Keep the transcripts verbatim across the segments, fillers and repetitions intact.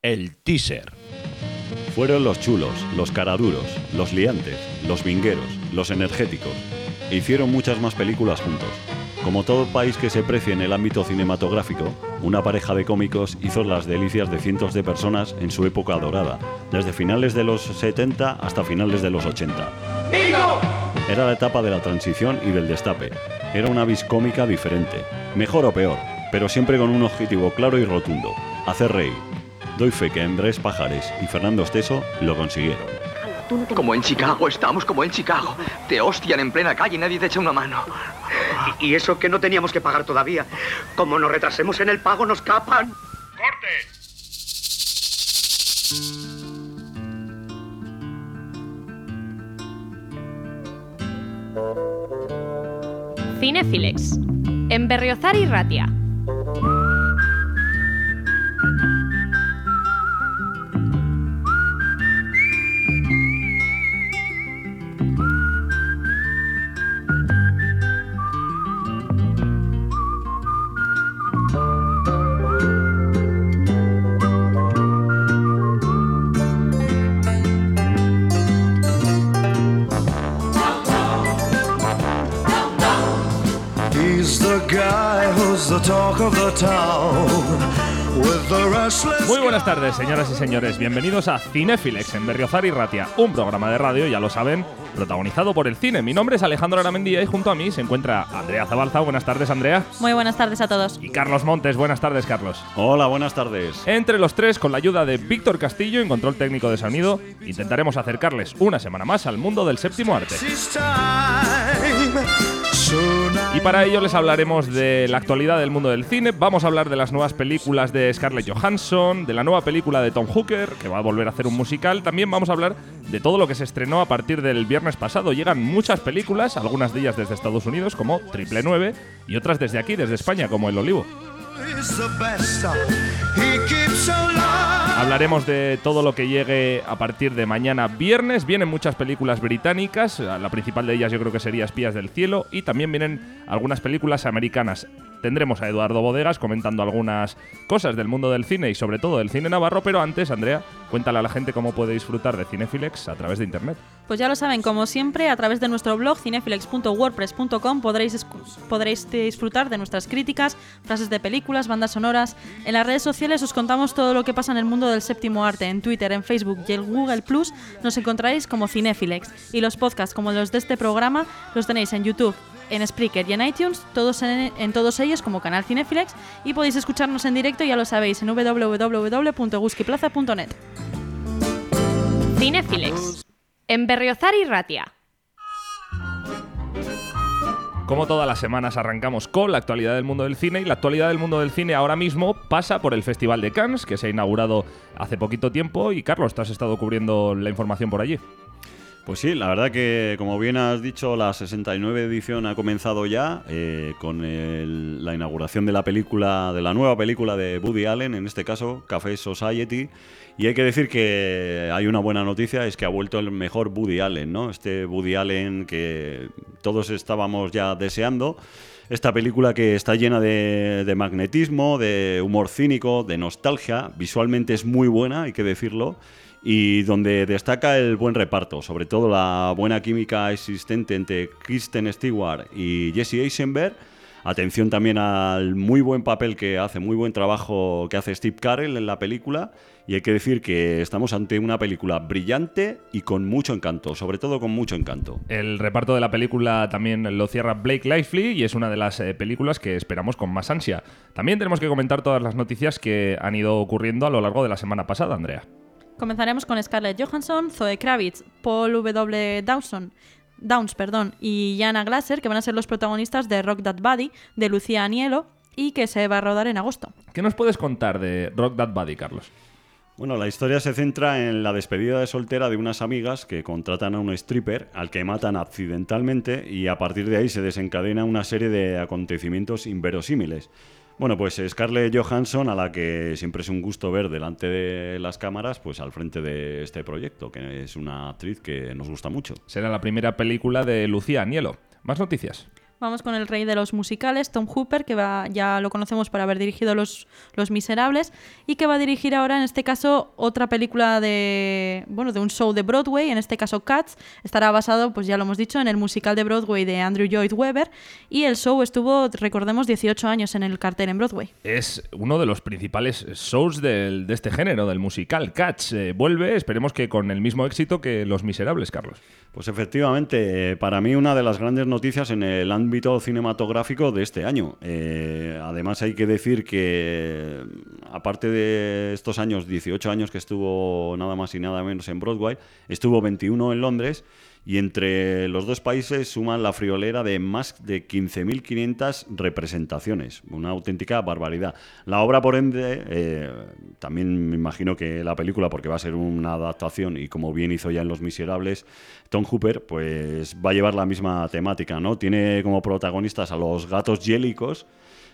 el teaser. Fueron los chulos, los caraduros, los liantes, los vingueros, los energéticos. E hicieron muchas más películas juntos. Como todo país que se precie en el ámbito cinematográfico, una pareja de cómicos hizo las delicias de cientos de personas en su época dorada, desde finales de los setenta hasta finales de los ochenta. ¡Bingo! Era la etapa de la transición y del destape. Era una vis cómica diferente, mejor o peor, pero siempre con un objetivo claro y rotundo: hacer reír. Doy fe que Andrés Pajares y Fernando Esteso lo consiguieron. Como en Chicago, estamos como en Chicago. Te hostian en plena calle y nadie te echa una mano. Y, y eso que no teníamos que pagar todavía. Como nos retrasemos en el pago, nos capan. ¡Corte! Cinefilex, en Berriozar y Ratia. Muy buenas tardes, señoras y señores. Bienvenidos a Cinefilex en Berriozar y Ratia, un programa de radio, ya lo saben, protagonizado por el cine. Mi nombre es Alejandro Aramendía y junto a mí se encuentra Andrea Zabalza. Buenas tardes, Andrea. Muy buenas tardes a todos. Y Carlos Montes. Buenas tardes, Carlos. Hola, buenas tardes. Entre los tres, con la ayuda de Víctor Castillo en control técnico de sonido, intentaremos acercarles una semana más al mundo del séptimo arte. Y para ello les hablaremos de la actualidad del mundo del cine. Vamos a hablar de las nuevas películas de Scarlett Johansson, de la nueva película de Tom Hooker, que va a volver a hacer un musical. También vamos a hablar de todo lo que se estrenó a partir del viernes pasado. Llegan muchas películas, algunas de ellas desde Estados Unidos, como Triple Nueve, y otras desde aquí, desde España, como El Olivo. Hablaremos de todo lo que llegue a partir de mañana viernes. Vienen muchas películas británicas, la principal de ellas yo creo que sería Espías del Cielo, y también vienen algunas películas americanas. Tendremos a Eduardo Bodegas comentando algunas cosas del mundo del cine y sobre todo del cine navarro, pero antes, Andrea, cuéntale a la gente cómo puede disfrutar de Cinefilex a través de internet. Pues ya lo saben, como siempre, a través de nuestro blog cinefilex punto wordpress punto com podréis, podréis disfrutar de nuestras críticas, frases de películas, bandas sonoras. En las redes sociales os contamos todo lo que pasa en el mundo del séptimo arte. En Twitter, en Facebook y en Google Plus nos encontraréis como Cinefilex. Y los podcasts como los de este programa los tenéis en YouTube, en Spreaker y en iTunes, todos en, en todos ellos como canal Cinefilex, y podéis escucharnos en directo, ya lo sabéis, en doble u doble u doble u punto guskiplaza punto net. Cinefilex, en Berriozar y Ratia. Como todas las semanas arrancamos con la actualidad del mundo del cine, y la actualidad del mundo del cine ahora mismo pasa por el Festival de Cannes, que se ha inaugurado hace poquito tiempo, y Carlos, tú has estado cubriendo la información por allí. Pues sí, la verdad que, como bien has dicho, la sesenta y nueve edición ha comenzado ya eh, con el, la inauguración de la película, de la nueva película de Woody Allen, en este caso Café Society, y hay que decir que hay una buena noticia, es que ha vuelto el mejor Woody Allen, ¿no? Este Woody Allen que todos estábamos ya deseando. Esta película que está llena de, de magnetismo, de humor cínico, de nostalgia, visualmente es muy buena, hay que decirlo, y donde destaca el buen reparto, sobre todo la buena química existente entre Kristen Stewart y Jesse Eisenberg. Atención también al muy buen papel que hace, muy buen trabajo que hace Steve Carell en la película, y hay que decir que estamos ante una película brillante y con mucho encanto, sobre todo con mucho encanto. El reparto de la película también lo cierra Blake Lively y es una de las eh, películas que esperamos con más ansia. También tenemos que comentar todas las noticias que han ido ocurriendo a lo largo de la semana pasada, Andrea. Comenzaremos con Scarlett Johansson, Zoe Kravitz, Paul W. Dawson, Downs perdón, y Jana Glasser, que van a ser los protagonistas de Rock That Body, de Lucía Aniello, y que se va a rodar en agosto. ¿Qué nos puedes contar de Rock That Body, Carlos? Bueno, la historia se centra en la despedida de soltera de unas amigas que contratan a un stripper al que matan accidentalmente, y a partir de ahí se desencadena una serie de acontecimientos inverosímiles. Bueno, pues Scarlett Johansson, a la que siempre es un gusto ver delante de las cámaras, pues al frente de este proyecto, que es una actriz que nos gusta mucho. Será la primera película de Lucía Aniello. ¿Más noticias? Vamos con el rey de los musicales, Tom Hooper, que va, ya lo conocemos por haber dirigido Los, los Miserables, y que va a dirigir ahora, en este caso, otra película de, bueno, de un show de Broadway, en este caso Cats. Estará basado, pues ya lo hemos dicho, en el musical de Broadway de Andrew Lloyd Webber, y el show estuvo, recordemos, dieciocho años en el cartel en Broadway. Es uno de los principales shows del, de este género, del musical. Cats eh, vuelve, esperemos que con el mismo éxito que Los Miserables, Carlos. Pues efectivamente, para mí una de las grandes noticias en el ámbito cinematográfico de este año. Eh, además hay que decir que, aparte de estos años, dieciocho años que estuvo nada más y nada menos en Broadway, estuvo veintiuno en Londres, y entre los dos países suman la friolera de más de quince mil quinientas representaciones. Una auténtica barbaridad. La obra, por ende, eh, también me imagino que la película, porque va a ser una adaptación y como bien hizo ya en Los Miserables, Tom Hooper, pues va a llevar la misma temática, ¿no? Tiene como protagonistas a los gatos yélicos,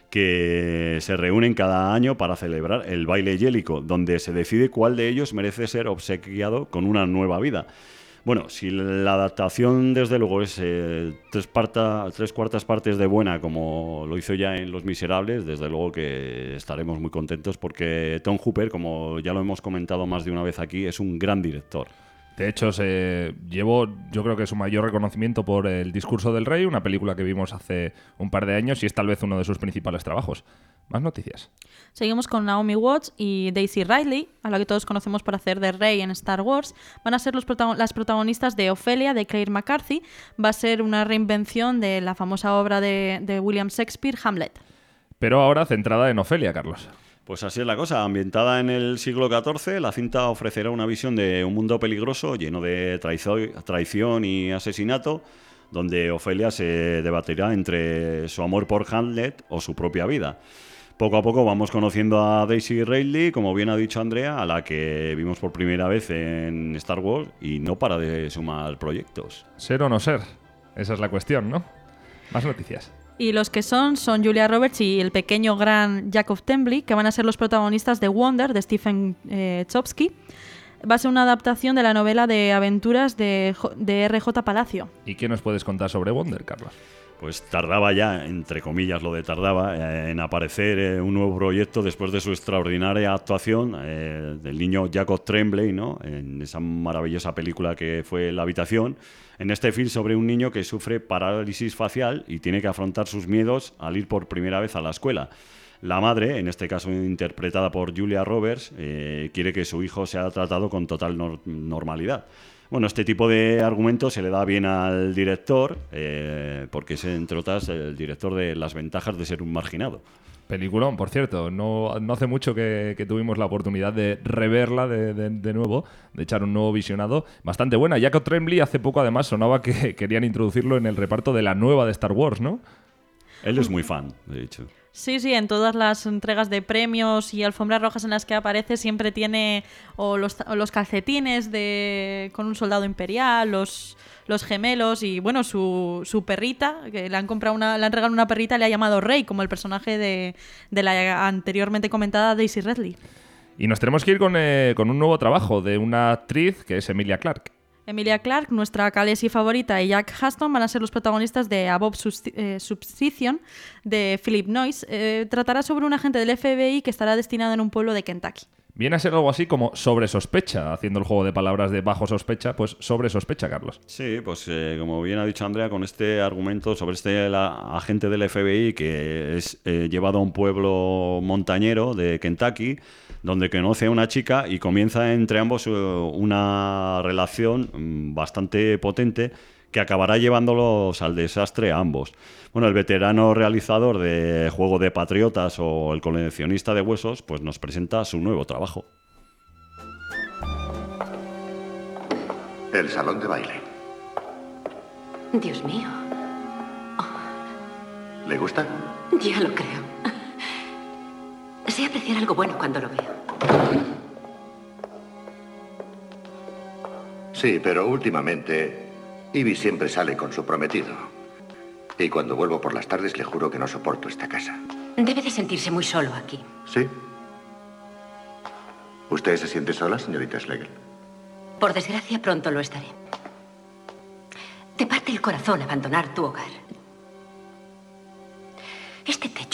que se reúnen cada año para celebrar el baile yélico, donde se decide cuál de ellos merece ser obsequiado con una nueva vida. Bueno, si la adaptación, desde luego, es eh, tres, parta, tres cuartas partes de buena, como lo hizo ya en Los Miserables, desde luego que estaremos muy contentos, porque Tom Hooper, como ya lo hemos comentado más de una vez aquí, es un gran director. De hecho, se llevó, yo creo que su mayor reconocimiento por El Discurso del Rey, una película que vimos hace un par de años y es tal vez uno de sus principales trabajos. Más noticias. Seguimos con Naomi Watts y Daisy Ridley, a la que todos conocemos por hacer de Rey en Star Wars. Van a ser los protagon- las protagonistas de Ofelia, de Claire McCarthy. Va a ser una reinvención de la famosa obra de, de William Shakespeare, Hamlet. Pero ahora centrada en Ofelia, Carlos. Pues así es la cosa. Ambientada en el siglo catorce, la cinta ofrecerá una visión de un mundo peligroso, lleno de traizo- traición y asesinato, donde Ofelia se debatirá entre su amor por Hamlet o su propia vida. Poco a poco vamos conociendo a Daisy Ridley, como bien ha dicho Andrea, a la que vimos por primera vez en Star Wars y no para de sumar proyectos. ¿Ser o no ser? Esa es la cuestión, ¿no? Más noticias. Y los que son, son Julia Roberts y el pequeño gran Jacob Tremblay, que van a ser los protagonistas de Wonder, de Stephen eh, Chbosky. Va a ser una adaptación de la novela de aventuras de, de R J Palacio. ¿Y qué nos puedes contar sobre Wonder, Carlos? Pues tardaba ya, entre comillas lo de tardaba, eh, en aparecer eh, un nuevo proyecto después de su extraordinaria actuación eh, del niño Jacob Tremblay, ¿no? En esa maravillosa película que fue La Habitación. En este film sobre un niño que sufre parálisis facial y tiene que afrontar sus miedos al ir por primera vez a la escuela. La madre, en este caso interpretada por Julia Roberts, eh, quiere que su hijo sea tratado con total nor- normalidad. Bueno, este tipo de argumento se le da bien al director, eh, porque es, entre otras, el director de Las ventajas de ser un marginado. Peliculón, por cierto. No, no hace mucho que, que tuvimos la oportunidad de reverla de, de, de nuevo, de echar un nuevo visionado. Bastante buena. Jacob Tremblay hace poco, además, sonaba que querían introducirlo en el reparto de la nueva de Star Wars, ¿no? Él es muy fan, de hecho. Sí, sí, en todas las entregas de premios y alfombras rojas en las que aparece siempre tiene o los, o los calcetines de con un soldado imperial, los, los gemelos y bueno, su, su perrita, que le han comprado una, le han regalado una perrita, le ha llamado Rey, como el personaje de, de la anteriormente comentada Daisy Ridley. Y nos tenemos que ir con, eh, con un nuevo trabajo de una actriz que es Emilia Clarke. Emilia Clarke, nuestra Khaleesi favorita, y Jack Huston van a ser los protagonistas de Above Suspicion de Philip Noyce. Eh, tratará sobre un agente del F B I que estará destinado en un pueblo de Kentucky. Viene a ser algo así como sobre sospecha, haciendo el juego de palabras de bajo sospecha, pues sobre sospecha, Carlos. Sí, pues eh, como bien ha dicho Andrea, con este argumento sobre este la, agente del F B I que es eh, llevado a un pueblo montañero de Kentucky, donde conoce a una chica y comienza entre ambos uh, una relación um, bastante potente que acabará llevándolos al desastre a ambos. Bueno, el veterano realizador de Juego de Patriotas o El coleccionista de huesos, pues nos presenta su nuevo trabajo. El salón de baile. Dios mío. ¿Le gusta? Ya lo creo. Sé apreciar algo bueno cuando lo veo. Sí, pero últimamente Ivy siempre sale con su prometido. Y cuando vuelvo por las tardes le juro que no soporto esta casa. Debe de sentirse muy solo aquí. ¿Sí? ¿Usted se siente sola, señorita Schlegel? Por desgracia, pronto lo estaré. Te parte el corazón abandonar tu hogar.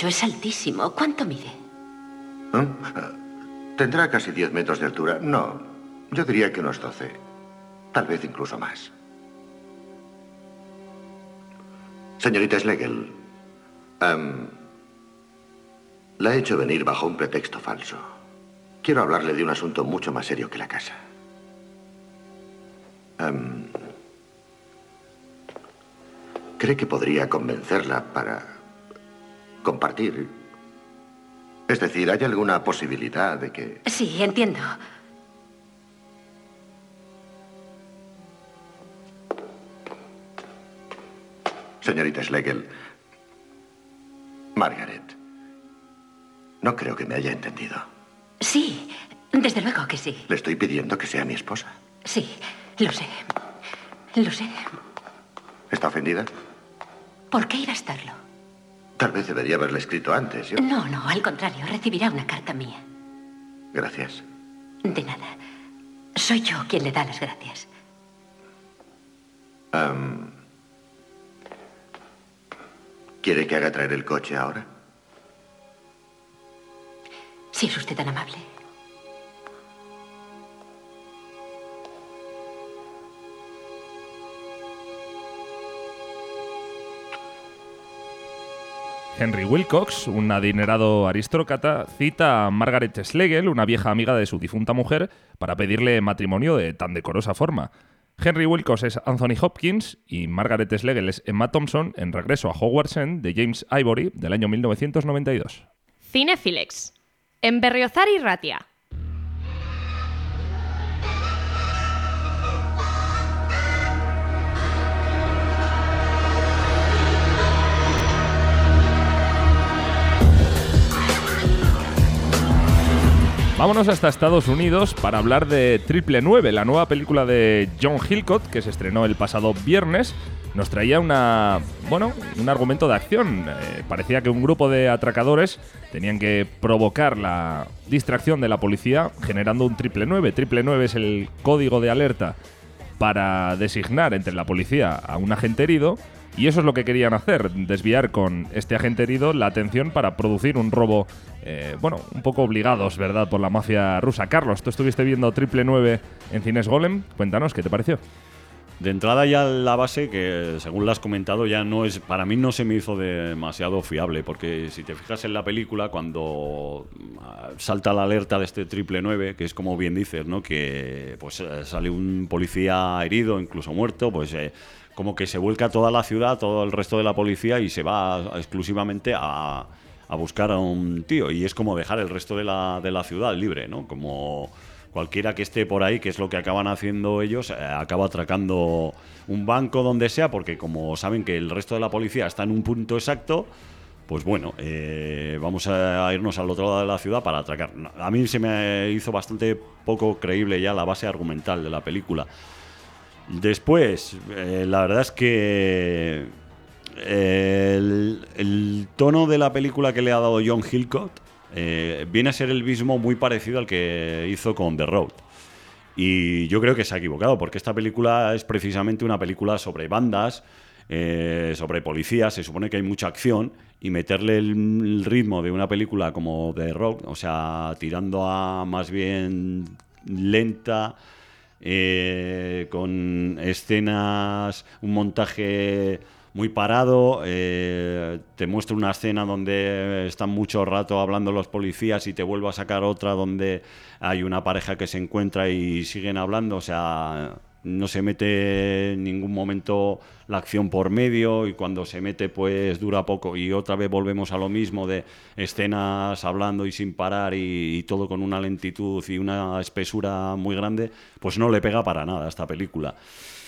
techo es altísimo. ¿Cuánto mide? ¿Eh? ¿Tendrá casi diez metros de altura? No, yo diría que unos doce. Tal vez incluso más. Señorita Schlegel, um, la he hecho venir bajo un pretexto falso. Quiero hablarle de un asunto mucho más serio que la casa. Um, ¿Cree que podría convencerla para compartir? Es decir, ¿hay alguna posibilidad de que...? Sí, entiendo. Señorita Schlegel, Margaret, no creo que me haya entendido. Sí, desde luego que sí. Le estoy pidiendo que sea mi esposa. Sí, lo sé. Lo sé. ¿Está ofendida? ¿Por qué iba a estarlo? Tal vez debería haberle escrito antes. Yo... No, no, al contrario, recibirá una carta mía. Gracias. De nada. Soy yo quien le da las gracias. Um, ¿Quiere que haga traer el coche ahora? Si es usted tan amable. Henry Wilcox, un adinerado aristócrata, cita a Margaret Schlegel, una vieja amiga de su difunta mujer, para pedirle matrimonio de tan decorosa forma. Henry Wilcox es Anthony Hopkins y Margaret Schlegel es Emma Thompson en Regreso a Hogwarts End de James Ivory del año mil novecientos noventa y dos. Cinefilex. En Berriozar y Ratia. Vámonos hasta Estados Unidos para hablar de Triple nueve, la nueva película de John Hillcoat que se estrenó el pasado viernes. Nos traía una, bueno, un argumento de acción. Eh, parecía que un grupo de atracadores tenían que provocar la distracción de la policía generando un triple nueve. Triple nueve es el código de alerta para designar entre la policía a un agente herido. Y eso es lo que querían hacer, desviar con este agente herido la atención para producir un robo, eh, bueno, un poco obligados, ¿verdad?, por la mafia rusa. Carlos, tú estuviste viendo Triple nueve en Cines Golem, cuéntanos, ¿qué te pareció? De entrada ya la base, que según la has comentado, ya no es, para mí no se me hizo demasiado fiable, porque si te fijas en la película, cuando salta la alerta de este Triple nueve, que es como bien dices, ¿no?, que pues sale un policía herido, incluso muerto, pues... Eh, como que se vuelca toda la ciudad, todo el resto de la policía y se va exclusivamente a, a buscar a un tío. Y es como dejar el resto de la, de la ciudad libre, ¿no? Como cualquiera que esté por ahí, que es lo que acaban haciendo ellos, eh, acaba atracando un banco donde sea, porque como saben que el resto de la policía está en un punto exacto, pues bueno, eh, vamos a irnos al otro lado de la ciudad para atracar. A mí se me hizo bastante poco creíble ya la base argumental de la película. Después, eh, la verdad es que eh, el, el tono de la película que le ha dado John Hillcoat eh, viene a ser el mismo muy parecido al que hizo con The Road. Y yo creo que se ha equivocado, porque esta película es precisamente una película sobre bandas, eh, sobre policías, se supone que hay mucha acción, y meterle el, el ritmo de una película como The Road, o sea, tirando a más bien lenta... Eh, con escenas, un montaje muy parado, eh, te muestra una escena donde están mucho rato hablando los policías y te vuelve a sacar otra donde hay una pareja que se encuentra y siguen hablando, o sea, no se mete en ningún momento la acción por medio, y cuando se mete pues dura poco, y otra vez volvemos a lo mismo de escenas hablando y sin parar y, y todo con una lentitud y una espesura muy grande, pues no le pega para nada a esta película.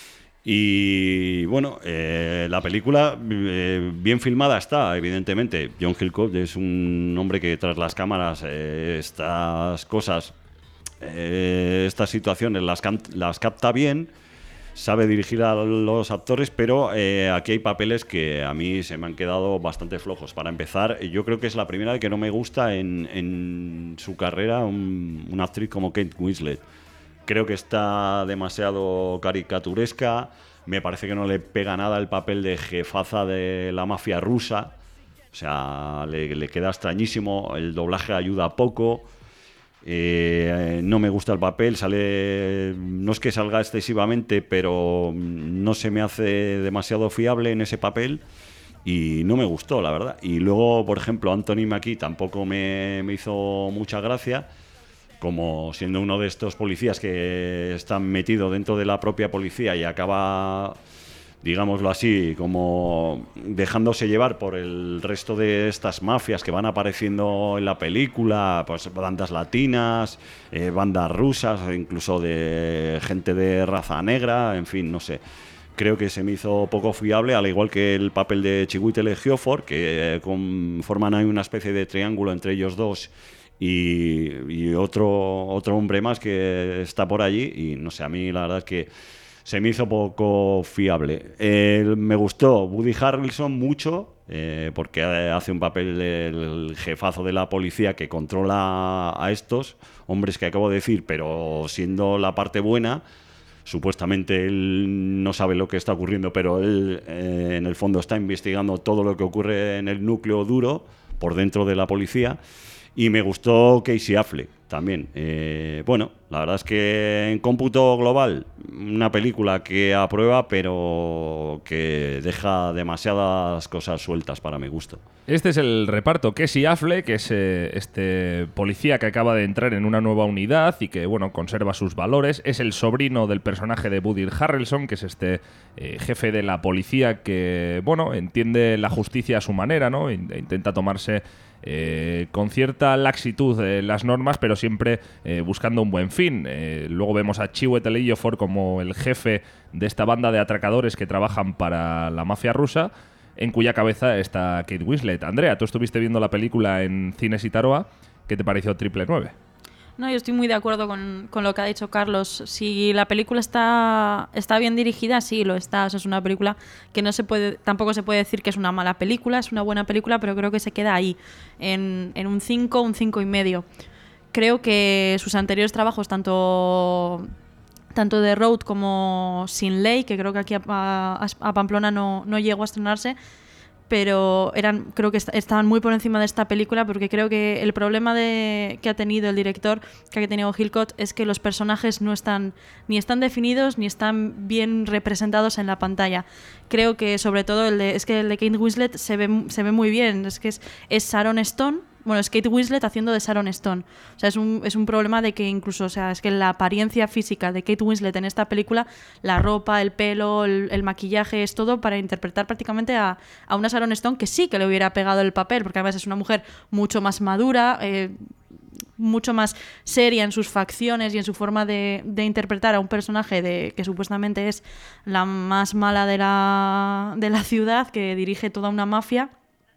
Y bueno, eh, la película eh, bien filmada está, evidentemente. John Hillcoat es un hombre que tras las cámaras eh, estas cosas, eh, estas situaciones las, las capta bien, sabe dirigir a los actores, pero eh, aquí hay papeles que a mí se me han quedado bastante flojos. Para empezar, yo creo que es la primera vez que no me gusta en, en su carrera un, una actriz como Kate Winslet. Creo que está demasiado caricaturesca, me parece que no le pega nada el papel de jefaza de la mafia rusa, O sea, le, le queda extrañísimo, el doblaje ayuda poco. Eh, no me gusta el papel, sale, no es que salga excesivamente, pero no se me hace demasiado fiable en ese papel y no me gustó, la verdad. Y luego, por ejemplo, Anthony Mackie tampoco me, me hizo mucha gracia, como siendo uno de estos policías que están metidos dentro de la propia policía y acaba, digámoslo así, como dejándose llevar por el resto de estas mafias que van apareciendo en la película, pues bandas latinas, eh, bandas rusas, incluso de gente de raza negra, en fin, no sé. Creo que se me hizo poco fiable, al igual que el papel de Chiwetel Ejiofor, que eh, con, forman ahí una especie de triángulo entre ellos dos y, y otro, otro hombre más que está por allí, y no sé, a mí la verdad es que se me hizo poco fiable. Eh, me gustó Woody Harrelson mucho, eh, porque hace un papel del jefazo de la policía que controla a estos hombres que acabo de decir, pero siendo la parte buena. Supuestamente él no sabe lo que está ocurriendo, pero él eh, en el fondo está investigando todo lo que ocurre en el núcleo duro, por dentro de la policía. Y me gustó Casey Affleck también. Eh, bueno, la verdad es que en cómputo global, una película que aprueba, pero que deja demasiadas cosas sueltas para mi gusto. Este es el reparto. Casey Affleck, que es eh, este policía que acaba de entrar en una nueva unidad y que, bueno, conserva sus valores. Es el sobrino del personaje de Woody Harrelson, que es este eh, jefe de la policía que, bueno, entiende la justicia a su manera, ¿no? E intenta tomarse Eh, con cierta laxitud eh, las normas, pero siempre eh, buscando un buen fin. Eh, luego vemos a Chiwetel Ejiofor como el jefe de esta banda de atracadores que trabajan para la mafia rusa, en cuya cabeza está Kate Winslet. Andrea, tú estuviste viendo la película en Cines Itaroa. ¿Qué te pareció Triple Nueve? No, yo estoy muy de acuerdo con, con lo que ha dicho Carlos. Si la película está, está bien dirigida, sí, lo está. O sea, es una película que no se puede, tampoco se puede decir que es una mala película, es una buena película, pero creo que se queda ahí, en, en un cinco, un cinco y medio. Creo que sus anteriores trabajos, tanto, tanto The Road como Sin Ley, que creo que aquí a, a, a Pamplona no, no llegó a estrenarse, pero eran, creo que est- estaban muy por encima de esta película, porque creo que el problema de, que ha tenido el director, que ha tenido Hillcott, es que los personajes no están ni están definidos ni están bien representados en la pantalla. Creo que sobre todo el de, es que el de Kate Winslet se ve, se ve muy bien, es que es, es Sharon Stone. Bueno, es Kate Winslet haciendo de Sharon Stone. O sea, es un, es un problema de que incluso, o sea, es que la apariencia física de Kate Winslet en esta película, la ropa, el pelo, el, el maquillaje, es todo para interpretar prácticamente a, a una Sharon Stone que sí que le hubiera pegado el papel, porque además es una mujer mucho más madura, eh, mucho más seria en sus facciones y en su forma de, de interpretar a un personaje de, que supuestamente es la más mala de la, de la ciudad, que dirige toda una mafia.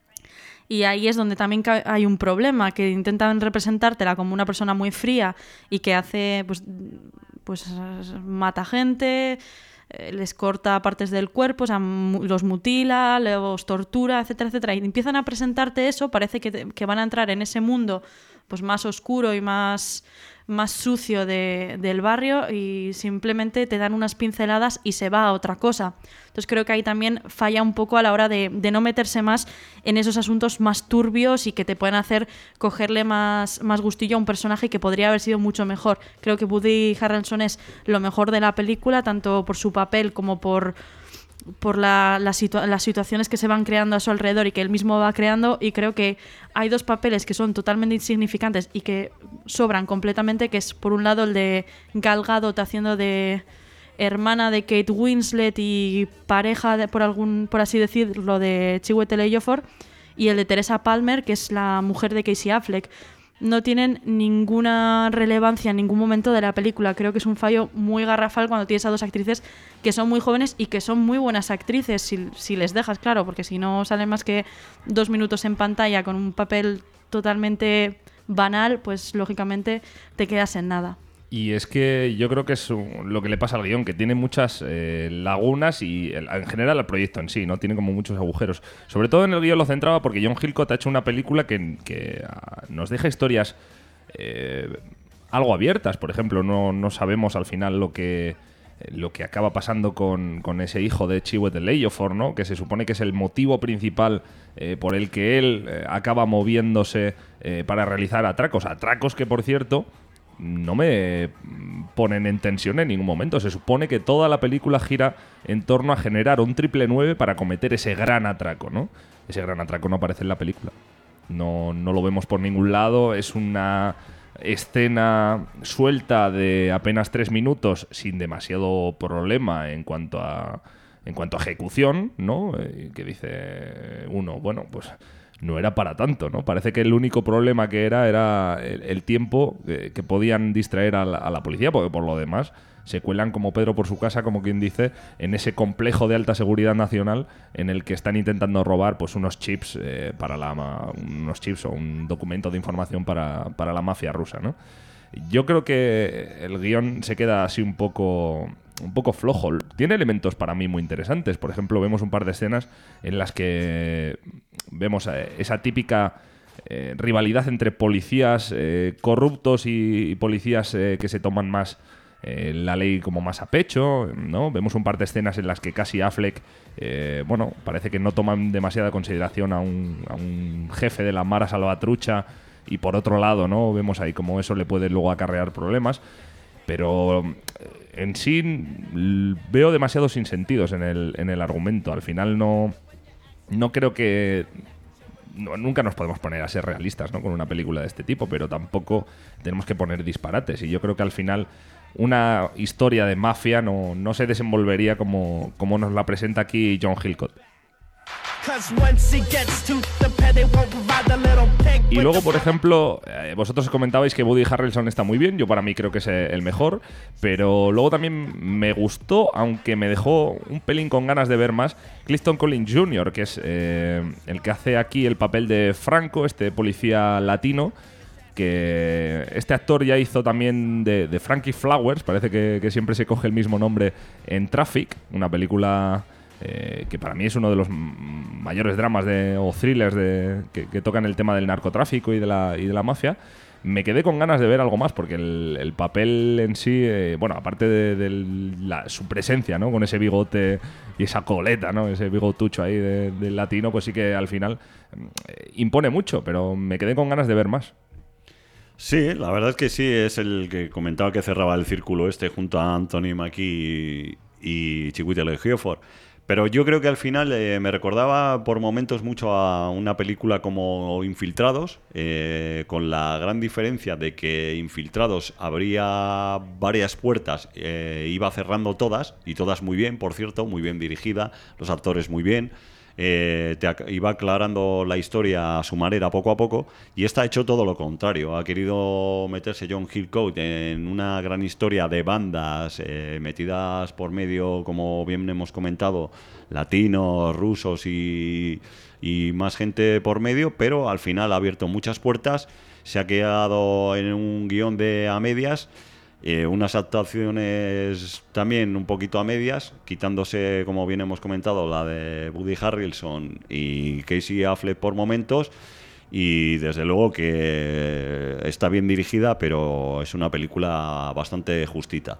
Y ahí es donde también hay un problema, que intentan representártela como una persona muy fría y que hace, pues, pues mata gente, les corta partes del cuerpo, o sea, los mutila, los tortura, etcétera, etcétera. Y empiezan a presentarte eso, parece que, te, que van a entrar en ese mundo pues más oscuro y más, más sucio de, del barrio, y simplemente te dan unas pinceladas y se va a otra cosa. Entonces creo que ahí también falla un poco a la hora de, de no meterse más en esos asuntos más turbios y que te pueden hacer cogerle más, más gustillo a un personaje que podría haber sido mucho mejor. Creo que Woody Harrelson es lo mejor de la película, tanto por su papel como por... por la, la situa- las situaciones que se van creando a su alrededor y que él mismo va creando, y creo que hay dos papeles que son totalmente insignificantes y que sobran completamente, que es por un lado el de Gal Gadot haciendo de hermana de Kate Winslet y pareja de, por algún por así decirlo, de Chiwetel Ejiofor, y el de Teresa Palmer, que es la mujer de Casey Affleck. No tienen ninguna relevancia en ningún momento de la película. Creo que es un fallo muy garrafal cuando tienes a dos actrices que son muy jóvenes y que son muy buenas actrices, si, si les dejas, claro, porque si no salen más que dos minutos en pantalla con un papel totalmente banal, pues lógicamente te quedas en nada. Y es que yo creo que es un, lo que le pasa al guión, que tiene muchas eh, lagunas y el, en general el proyecto en sí, ¿no? Tiene como muchos agujeros. Sobre todo en el guión lo centraba porque John Hillcott ha hecho una película que, que uh, nos deja historias eh, algo abiertas. Por ejemplo, no, no sabemos al final lo que lo que acaba pasando con, con ese hijo de Chiwetel Ejiofor, ¿no? Que se supone que es el motivo principal eh, por el que él eh, acaba moviéndose eh, para realizar atracos. Atracos que, por cierto, no me ponen en tensión en ningún momento. Se supone que toda la película gira en torno a generar un triple nueve para cometer ese gran atraco, ¿no? Ese gran atraco no aparece en la película. No, no lo vemos por ningún lado. Es una escena suelta de apenas tres minutos sin demasiado problema en cuanto a en cuanto a ejecución, ¿no? Eh, que dice uno, bueno, pues no era para tanto, ¿no? Parece que el único problema que era era el, el tiempo que, que podían distraer a la, a la policía, porque por lo demás se cuelan como Pedro por su casa, como quien dice, en ese complejo de alta seguridad nacional en el que están intentando robar pues unos chips eh, para la unos chips o un documento de información para, para la mafia rusa, ¿no? Yo creo que el guión se queda así un poco un poco flojo. Tiene elementos para mí muy interesantes. Por ejemplo, vemos un par de escenas en las que vemos esa típica eh, rivalidad entre policías eh, corruptos y, y policías eh, que se toman más eh, la ley como más a pecho, ¿no? Vemos un par de escenas en las que Casey Affleck, eh, bueno, parece que no toman demasiada consideración a un, a un jefe de la Mara Salvatrucha, y por otro lado, ¿no? Vemos ahí cómo eso le puede luego acarrear problemas. Pero en sí veo demasiados sinsentidos en el, en el argumento. Al final no, no creo que... No, nunca nos podemos poner a ser realistas, ¿no? Con una película de este tipo, pero tampoco tenemos que poner disparates. Y yo creo que al final una historia de mafia no, no se desenvolvería como, como nos la presenta aquí John Hillcoat. Y luego, por ejemplo, eh, vosotros comentabais que Woody Harrelson está muy bien. Yo para mí creo que es el mejor. Pero luego también me gustó, aunque me dejó un pelín con ganas de ver más, Clifton Collins junior, que es eh, el que hace aquí el papel de Franco, este policía latino, que este actor ya hizo también de, de Frankie Flowers. Parece que, que siempre se coge el mismo nombre en Traffic, una película... Eh, que para mí es uno de los mayores dramas de, o thrillers de, que, que tocan el tema del narcotráfico y de la, y de la mafia. Me quedé con ganas de ver algo más, porque el, el papel en sí, eh, bueno, aparte de, de la, su presencia, ¿no? Con ese bigote y esa coleta, ¿no? Ese bigotucho ahí del de latino, pues sí que al final eh, impone mucho, pero me quedé con ganas de ver más. Sí, la verdad es que sí, es el que comentaba que cerraba el círculo este junto a Anthony Mackie y, y Chiwetel Ejiofor. Pero yo creo que al final eh, me recordaba por momentos mucho a una película como Infiltrados, eh, con la gran diferencia de que Infiltrados abría varias puertas, eh, iba cerrando todas, y todas muy bien, por cierto, muy bien dirigida, los actores muy bien. Eh, te ac- iba aclarando la historia a su manera poco a poco, y esta ha hecho todo lo contrario. Ha querido meterse John Hillcoat en una gran historia de bandas eh, metidas por medio, como bien hemos comentado, latinos, rusos y, y más gente por medio, pero al final ha abierto muchas puertas, se ha quedado en un guión de a medias. Eh, unas actuaciones también un poquito a medias, quitándose, como bien hemos comentado, la de Woody Harrelson y Casey Affleck por momentos, y desde luego que está bien dirigida, pero es una película bastante justita.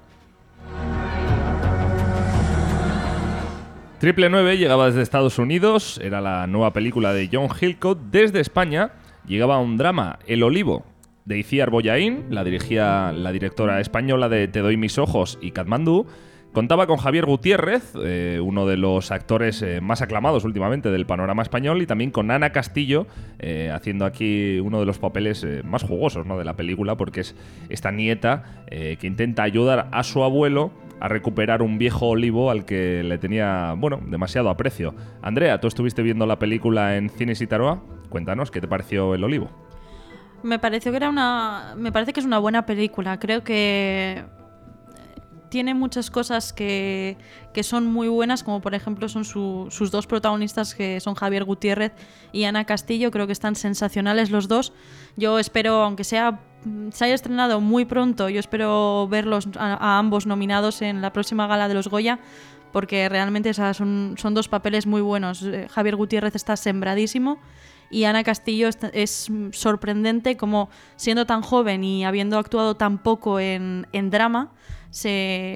Triple nueve llegaba desde Estados Unidos, era la nueva película de John Hillcoat. Desde España llegaba un drama, El Olivo, de Itziar Bollaín, la dirigía la directora española de Te doy mis ojos y Katmandú. Contaba con Javier Gutiérrez, eh, uno de los actores eh, más aclamados últimamente del panorama español, y también con Ana Castillo, eh, haciendo aquí uno de los papeles eh, más jugosos, ¿no?, de la película, porque es esta nieta eh, que intenta ayudar a su abuelo a recuperar un viejo olivo al que le tenía, bueno, demasiado aprecio. Andrea, tú estuviste viendo la película en Cines Itaroa. Cuéntanos, ¿qué te pareció El Olivo? Me pareció que era una. Me parece que es una buena película. Creo que tiene muchas cosas que, que son muy buenas, como por ejemplo son su, sus dos protagonistas, que son Javier Gutiérrez y Ana Castillo. Creo que están sensacionales los dos. Yo espero, aunque sea se haya estrenado muy pronto, yo espero verlos a, a ambos nominados en la próxima gala de los Goya, porque realmente esas son, son dos papeles muy buenos. Javier Gutiérrez está sembradísimo. Y Ana Castillo es sorprendente como, siendo tan joven y habiendo actuado tan poco en, en drama, se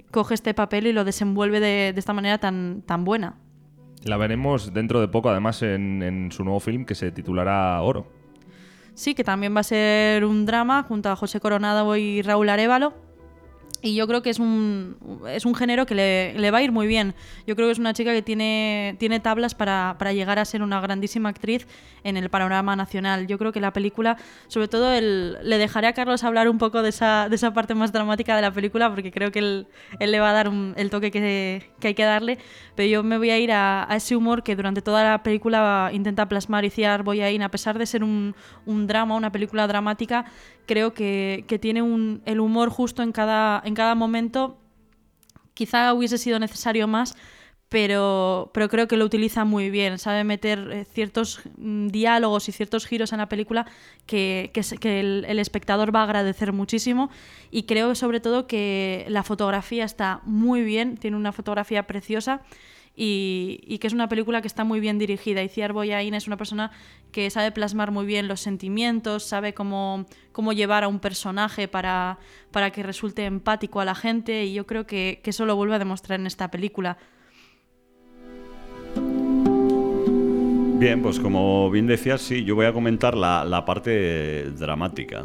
coge este papel y lo desenvuelve de, de esta manera tan, tan buena. La veremos dentro de poco, además, en, en su nuevo film que se titulará Oro. Sí, que también va a ser un drama junto a José Coronado y Raúl Arévalo. Y yo creo que es un, es un género que le, le va a ir muy bien. Yo creo que es una chica que tiene, tiene tablas para, para llegar a ser una grandísima actriz en el panorama nacional. Yo creo que la película, sobre todo, el, le dejaré a Carlos hablar un poco de esa, de esa parte más dramática de la película, porque creo que él, él le va a dar un, el toque que, que hay que darle. Pero yo me voy a ir a, a ese humor que durante toda la película intenta plasmar Itziar Bollaín. A pesar de ser un, un drama, una película dramática, creo que, que tiene un, el humor justo en cada, en cada momento. Quizá hubiese sido necesario más, pero, pero creo que lo utiliza muy bien. Sabe meter eh, ciertos mm, diálogos y ciertos giros en la película que, que, que el, el espectador va a agradecer muchísimo. Y creo sobre todo que la fotografía está muy bien, tiene una fotografía preciosa. Y, y que es una película que está muy bien dirigida. Itziar Bollaín es una persona que sabe plasmar muy bien los sentimientos, sabe cómo, cómo llevar a un personaje para, para que resulte empático a la gente, y yo creo que, que eso lo vuelve a demostrar en esta película. Bien, pues como bien decías, sí, yo voy a comentar la, la parte dramática.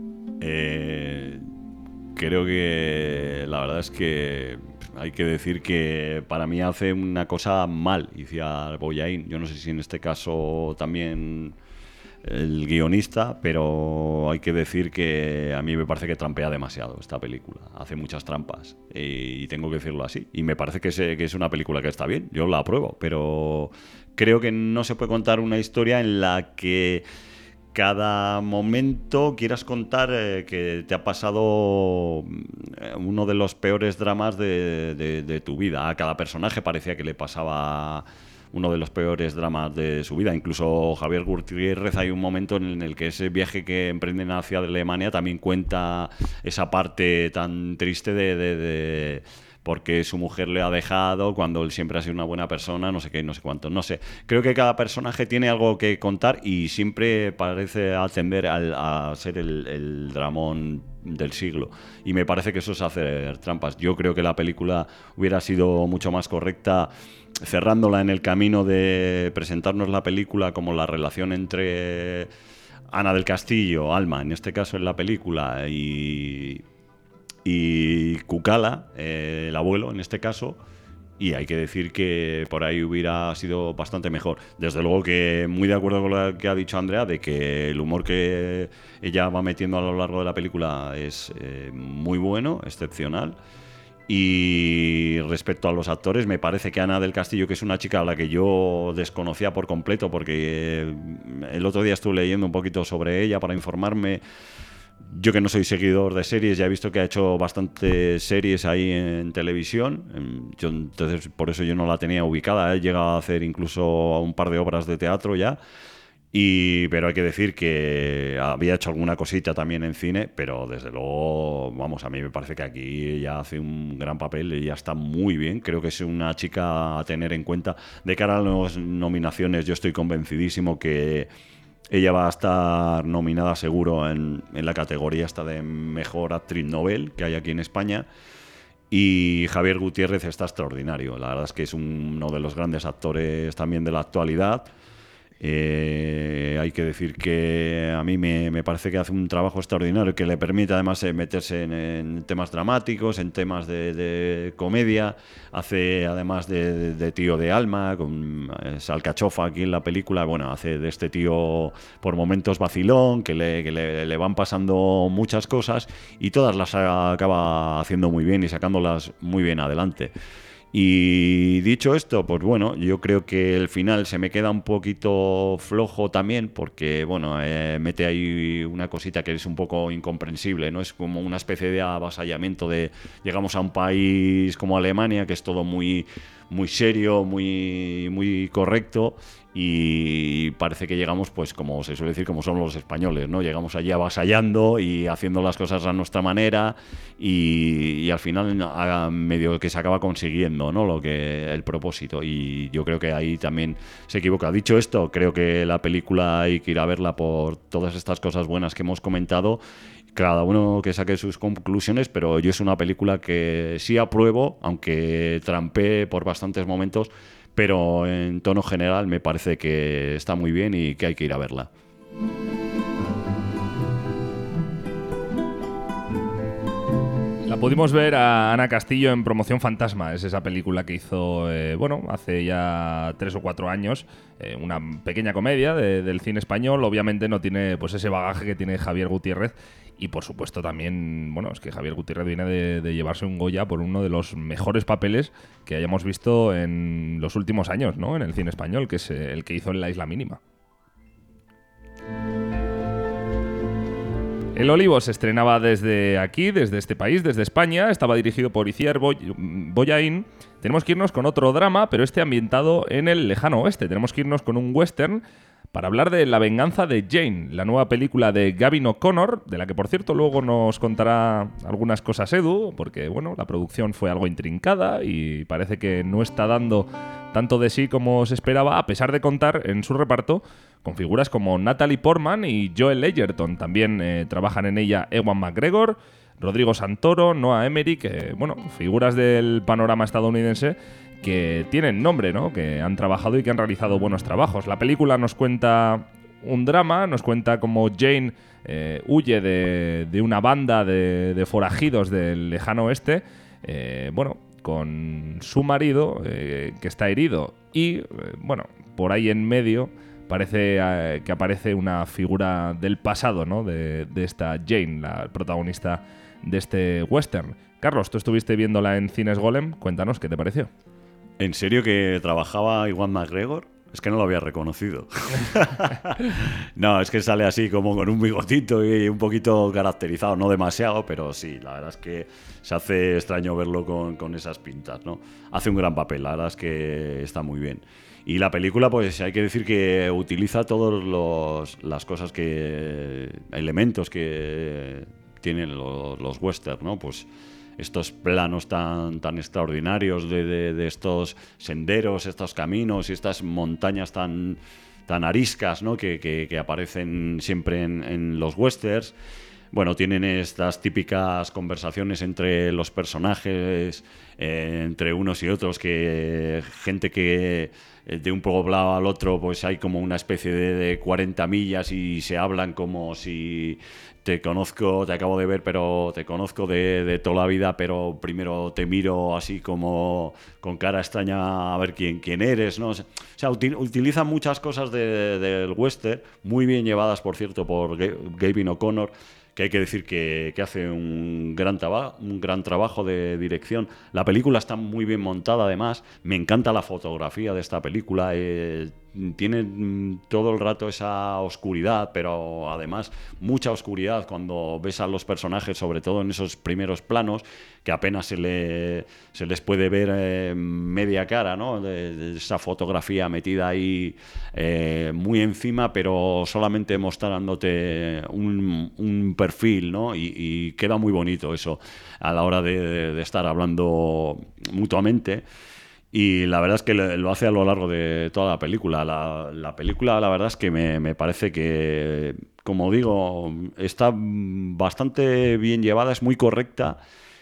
Eh, creo que la verdad es que hay que decir que para mí hace una cosa mal Itziar Bollaín. Yo no sé si en este caso también el guionista, pero hay que decir que a mí me parece que trampea demasiado esta película. Hace muchas trampas y tengo que decirlo así. Y me parece que es, que es una película que está bien, yo la apruebo, pero creo que no se puede contar una historia en la que cada momento quieras contar eh, que te ha pasado uno de los peores dramas de, de, de tu vida. A cada personaje parecía que le pasaba uno de los peores dramas de su vida. Incluso Javier Gutiérrez, hay un momento en el que ese viaje que emprenden hacia Alemania también cuenta esa parte tan triste de... de, de porque su mujer le ha dejado cuando él siempre ha sido una buena persona, no sé qué, no sé cuánto, no sé. Creo que cada personaje tiene algo que contar y siempre parece atender al, a ser el, el dramón del siglo. Y me parece que eso es hacer trampas. Yo creo que la película hubiera sido mucho más correcta cerrándola en el camino de presentarnos la película como la relación entre Ana del Castillo, Alma, en este caso en la película, y... y Cucala, eh, el abuelo en este caso, y hay que decir que por ahí hubiera sido bastante mejor. Desde luego que muy de acuerdo con lo que ha dicho Andrea, de que el humor que ella va metiendo a lo largo de la película es eh, muy bueno, excepcional. Y respecto a los actores, me parece que Ana del Castillo, que es una chica a la que yo desconocía por completo, porque el otro día estuve leyendo un poquito sobre ella para informarme. Yo, que no soy seguidor de series, ya he visto que ha hecho bastantes series ahí en televisión. Yo, entonces, por eso yo no la tenía ubicada. He llegado a hacer incluso un par de obras de teatro ya. Y, pero hay que decir que había hecho alguna cosita también en cine, pero desde luego, vamos, a mí me parece que aquí ella hace un gran papel y ya está muy bien. Creo que es una chica a tener en cuenta. De cara a las nominaciones, yo estoy convencidísimo que ella va a estar nominada seguro en, en la categoría esta de Mejor Actriz Novel que hay aquí en España. Y Javier Gutiérrez está extraordinario. La verdad es que es uno de los grandes actores también de la actualidad. Eh, hay que decir que a mí me, me parece que hace un trabajo extraordinario que le permite además eh, meterse en, en temas dramáticos, en temas de, de comedia. Hace además de, de, de tío de Alma, con eh, Salcachofa aquí en la película. Bueno, hace de este tío por momentos vacilón, que le, que le, le van pasando muchas cosas y todas las acaba haciendo muy bien y sacándolas muy bien adelante. Y dicho esto, pues bueno, yo creo que el final se me queda un poquito flojo también, porque bueno, eh, mete ahí una cosita que es un poco incomprensible, ¿no? Es como una especie de avasallamiento de llegamos a un país como Alemania, que es todo muy, muy serio, muy, muy correcto, y parece que llegamos, pues como se suele decir, como son los españoles, ¿no? Llegamos allí avasallando y haciendo las cosas a nuestra manera, y, y al final a, medio que se acaba consiguiendo, ¿no? Lo que el propósito, y yo creo que ahí también se equivoca. Dicho esto, creo que la película hay que ir a verla por todas estas cosas buenas que hemos comentado, cada uno que saque sus conclusiones, pero yo es una película que sí apruebo, aunque trampé por bastantes momentos, pero en tono general me parece que está muy bien y que hay que ir a verla. La pudimos ver a Ana Castillo en Promoción Fantasma, es esa película que hizo, eh, bueno, hace ya tres o cuatro años, eh, una pequeña comedia de, del cine español. Obviamente no tiene pues ese bagaje que tiene Javier Gutiérrez y por supuesto también, bueno, es que Javier Gutiérrez viene de, de llevarse un Goya por uno de los mejores papeles que hayamos visto en los últimos años, ¿no?, en el cine español, que es el que hizo en La Isla Mínima. El Olivo se estrenaba desde aquí, desde este país, desde España. Estaba dirigido por Itziar Boy- Boyain. Tenemos que irnos con otro drama, pero este ambientado en el lejano oeste. Tenemos que irnos con un western para hablar de La venganza de Jane, la nueva película de Gavin O'Connor, de la que, por cierto, luego nos contará algunas cosas Edu, porque, bueno, la producción fue algo intrincada y parece que no está dando tanto de sí como se esperaba, a pesar de contar en su reparto con figuras como Natalie Portman y Joel Edgerton. También eh, trabajan en ella Ewan McGregor, Rodrigo Santoro, Noah Emmerich, que, bueno, figuras del panorama estadounidense que tienen nombre, ¿no?, que han trabajado y que han realizado buenos trabajos. La película nos cuenta un drama, nos cuenta cómo Jane eh, huye de, de una banda de, de forajidos del lejano oeste, eh, bueno, con su marido, eh, que está herido, y, eh, bueno, por ahí en medio parece eh, que aparece una figura del pasado, ¿no?, de, de esta Jane, la protagonista de este western. Carlos, tú estuviste viéndola en Cines Golem, cuéntanos, ¿qué te pareció? ¿En serio que trabajaba Ewan McGregor? Es que no lo había reconocido. No, es que sale así como con un bigotito y un poquito caracterizado, no demasiado, pero sí, la verdad es que se hace extraño verlo con, con esas pintas, ¿no? Hace un gran papel, la verdad es que está muy bien. Y la película, pues hay que decir que utiliza todas las cosas que... elementos que tienen los, los westerns, ¿no? Pues estos planos tan, tan extraordinarios de, de, de estos senderos, estos caminos y estas montañas tan, tan ariscas, ¿no?, que, que, que aparecen siempre en, en los westerns. Bueno, tienen estas típicas conversaciones entre los personajes, eh, entre unos y otros, que gente que de un poblado al otro pues hay como una especie de, de cuarenta millas y se hablan como si te conozco, te acabo de ver, pero te conozco de, de toda la vida, pero primero te miro así como con cara extraña a ver quién, quién eres, ¿no? O sea, util, utilizan muchas cosas del de, de western, muy bien llevadas, por cierto, por Gavin O'Connor, que hay que decir que, que hace un gran, traba, un gran trabajo de dirección. La película está muy bien montada, además. Me encanta la fotografía de esta película. Eh, tiene todo el rato esa oscuridad, pero además mucha oscuridad cuando ves a los personajes, sobre todo en esos primeros planos, que apenas se, le, se les puede ver eh, media cara, ¿no?, de, de esa fotografía metida ahí eh, muy encima, pero solamente mostrándote un, un perfil, ¿no? Y, y queda muy bonito eso a la hora de, de, de estar hablando mutuamente. Y la verdad es que lo hace a lo largo de toda la película. La, la película, la verdad es que me, me parece que, como digo, está bastante bien llevada, es muy correcta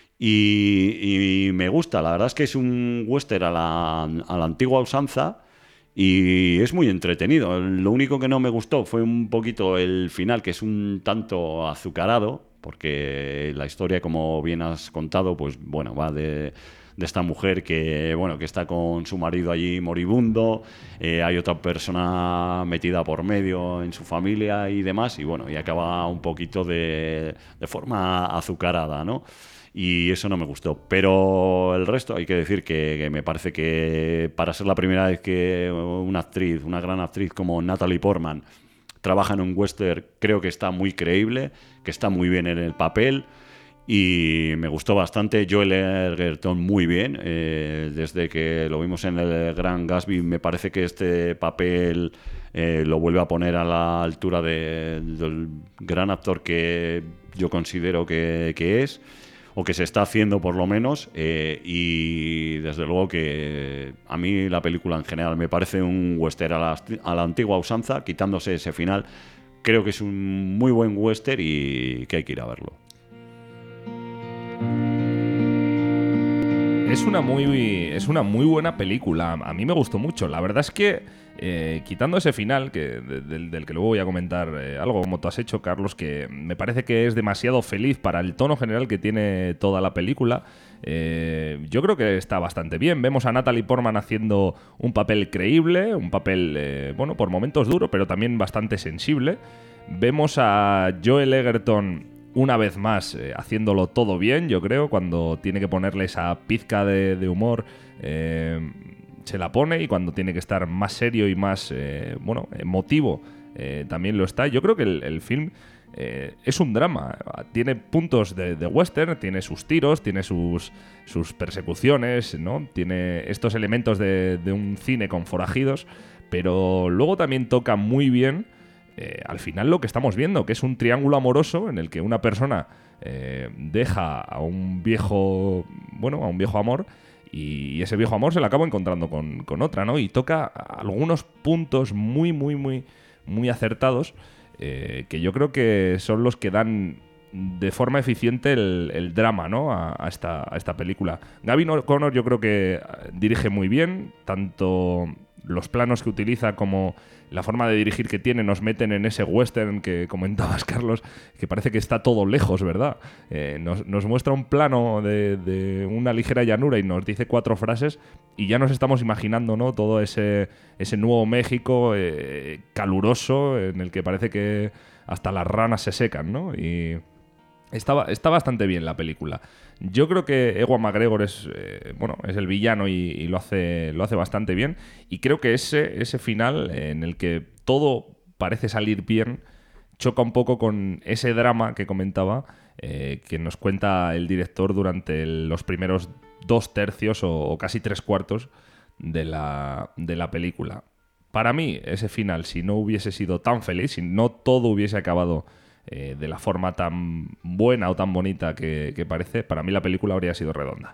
y, y me gusta. La verdad es que es un western a la, a la antigua usanza y es muy entretenido. Lo único que no me gustó fue un poquito el final, que es un tanto azucarado, porque la historia, como bien has contado, pues bueno, va de... de esta mujer que, bueno, que está con su marido allí moribundo, eh, hay otra persona metida por medio en su familia y demás, y bueno, y acaba un poquito de, de forma azucarada, ¿no? Y eso no me gustó. Pero el resto, hay que decir que, que me parece que para ser la primera vez que una actriz, una gran actriz como Natalie Portman trabaja en un western, creo que está muy creíble, que está muy bien en el papel. Y me gustó bastante. Joel Edgerton muy bien, eh, desde que lo vimos en el Gran Gatsby me parece que este papel eh, lo vuelve a poner a la altura de, del gran actor que yo considero que, que es, o que se está haciendo por lo menos, eh, y desde luego que a mí la película en general me parece un western a la, a la antigua usanza, quitándose ese final creo que es un muy buen western y que hay que ir a verlo. Es una muy, es una muy buena película. A mí me gustó mucho. La verdad es que, eh, quitando ese final, que, de, del, del que luego voy a comentar eh, algo como tú has hecho, Carlos, que me parece que es demasiado feliz para el tono general que tiene toda la película, eh, yo creo que está bastante bien. Vemos a Natalie Portman haciendo un papel creíble, un papel, eh, bueno, por momentos duro, pero también bastante sensible. Vemos a Joel Edgerton una vez más, eh, haciéndolo todo bien, yo creo, cuando tiene que ponerle esa pizca de, de humor, eh, se la pone, y cuando tiene que estar más serio y más, eh, bueno, emotivo, eh, también lo está. Yo creo que el, el film eh, es un drama, tiene puntos de, de western, tiene sus tiros, tiene sus, sus persecuciones, ¿no? Tiene estos elementos de, de un cine con forajidos, pero luego también toca muy bien Eh, al final lo que estamos viendo, que es un triángulo amoroso en el que una persona eh, deja a un viejo, bueno, a un viejo amor, y ese viejo amor se lo acaba encontrando con, con otra, ¿no? Y toca algunos puntos muy, muy, muy, muy acertados, eh, que yo creo que son los que dan de forma eficiente el, el drama, ¿no? A, a, esta, a esta película. Gavin O'Connor yo creo que dirige muy bien, tanto los planos que utiliza como la forma de dirigir que tiene nos meten en ese western que comentabas, Carlos, que parece que está todo lejos, ¿verdad? Eh, nos, nos muestra un plano de, de una ligera llanura y nos dice cuatro frases y ya nos estamos imaginando, ¿no? Todo ese, ese Nuevo México eh, caluroso en el que parece que hasta las ranas se secan, ¿no? Y Está, está bastante bien la película. Yo creo que Ewan McGregor es, eh, bueno, es el villano y, y lo hace, lo hace bastante bien. Y creo que ese, ese final en el que todo parece salir bien choca un poco con ese drama que comentaba, eh, que nos cuenta el director durante el, los primeros dos tercios o, o casi tres cuartos de la, de la película. Para mí, ese final, si no hubiese sido tan feliz, si no todo hubiese acabado Eh, de la forma tan buena o tan bonita que, que parece, para mí la película habría sido redonda.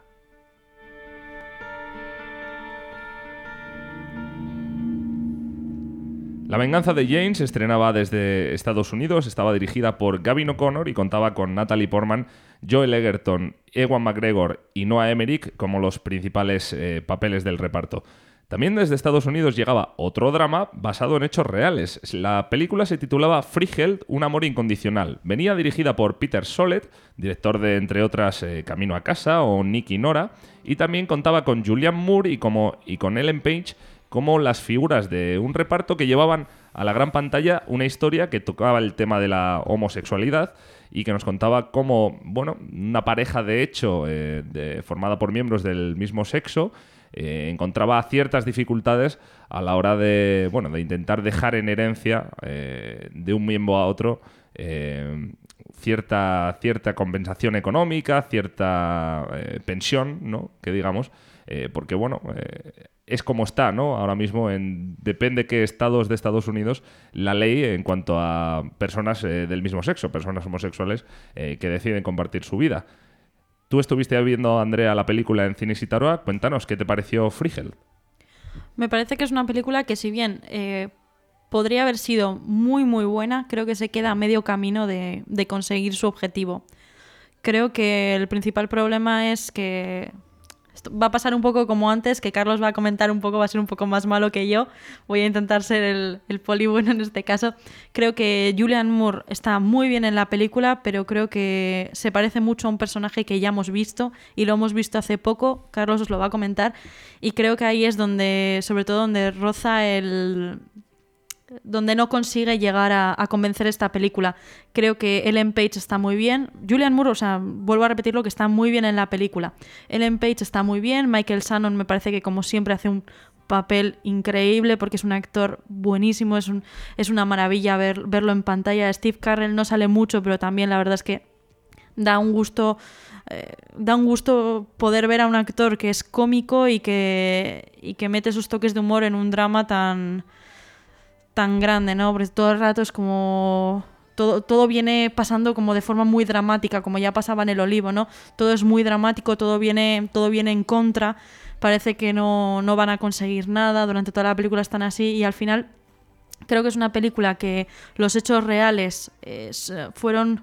La venganza de Jane se estrenaba desde Estados Unidos, estaba dirigida por Gavin O'Connor y contaba con Natalie Portman, Joel Edgerton, Ewan McGregor y Noah Emmerich como los principales eh, papeles del reparto. También desde Estados Unidos llegaba otro drama basado en hechos reales. La película se titulaba Freeheld, un amor incondicional. Venía dirigida por Peter Sollett, director de, entre otras, eh, Camino a casa o Nick y Nora, y también contaba con Julianne Moore y, como, y con Ellen Page como las figuras de un reparto que llevaban a la gran pantalla una historia que tocaba el tema de la homosexualidad y que nos contaba cómo, bueno, una pareja de hecho eh, de, formada por miembros del mismo sexo Eh, encontraba ciertas dificultades a la hora de, bueno, de intentar dejar en herencia eh, de un miembro a otro eh, cierta, cierta compensación económica, cierta eh, pensión, ¿no? Que digamos, eh, porque bueno, eh, es como está, ¿no? Ahora mismo, en, depende qué estados de Estados Unidos, la ley en cuanto a personas eh, del mismo sexo, personas homosexuales eh, que deciden compartir su vida. Tú estuviste viendo, Andrea, la película en Cine Sitaroa. Cuéntanos, ¿qué te pareció Freeheld? Me parece que es una película que, si bien eh, podría haber sido muy, muy buena, creo que se queda a medio camino de, de conseguir su objetivo. Creo que el principal problema es que esto va a pasar un poco como antes, que Carlos va a comentar un poco, va a ser un poco más malo que yo. Voy a intentar ser el, el poli bueno en este caso. Creo que Julianne Moore está muy bien en la película, pero creo que se parece mucho a un personaje que ya hemos visto y lo hemos visto hace poco. Carlos os lo va a comentar. Y creo que ahí es donde, sobre todo, donde roza el... donde no consigue llegar a, a convencer esta película. Creo que Ellen Page está muy bien. Julianne Moore, o sea, vuelvo a repetirlo, que está muy bien en la película. Ellen Page está muy bien. Michael Shannon me parece que, como siempre, hace un papel increíble porque es un actor buenísimo. Es, un, es una maravilla ver, verlo en pantalla. Steve Carell no sale mucho, pero también la verdad es que da un gusto... Eh, da un gusto poder ver a un actor que es cómico y que, y que mete sus toques de humor en un drama tan... tan grande, ¿no? Porque todo el rato es como... Todo, todo viene pasando como de forma muy dramática, como ya pasaba en El Olivo, ¿no? Todo es muy dramático, todo viene, todo viene en contra, parece que no, no van a conseguir nada, durante toda la película están así y al final Creo que es una película que los hechos reales eh, fueron,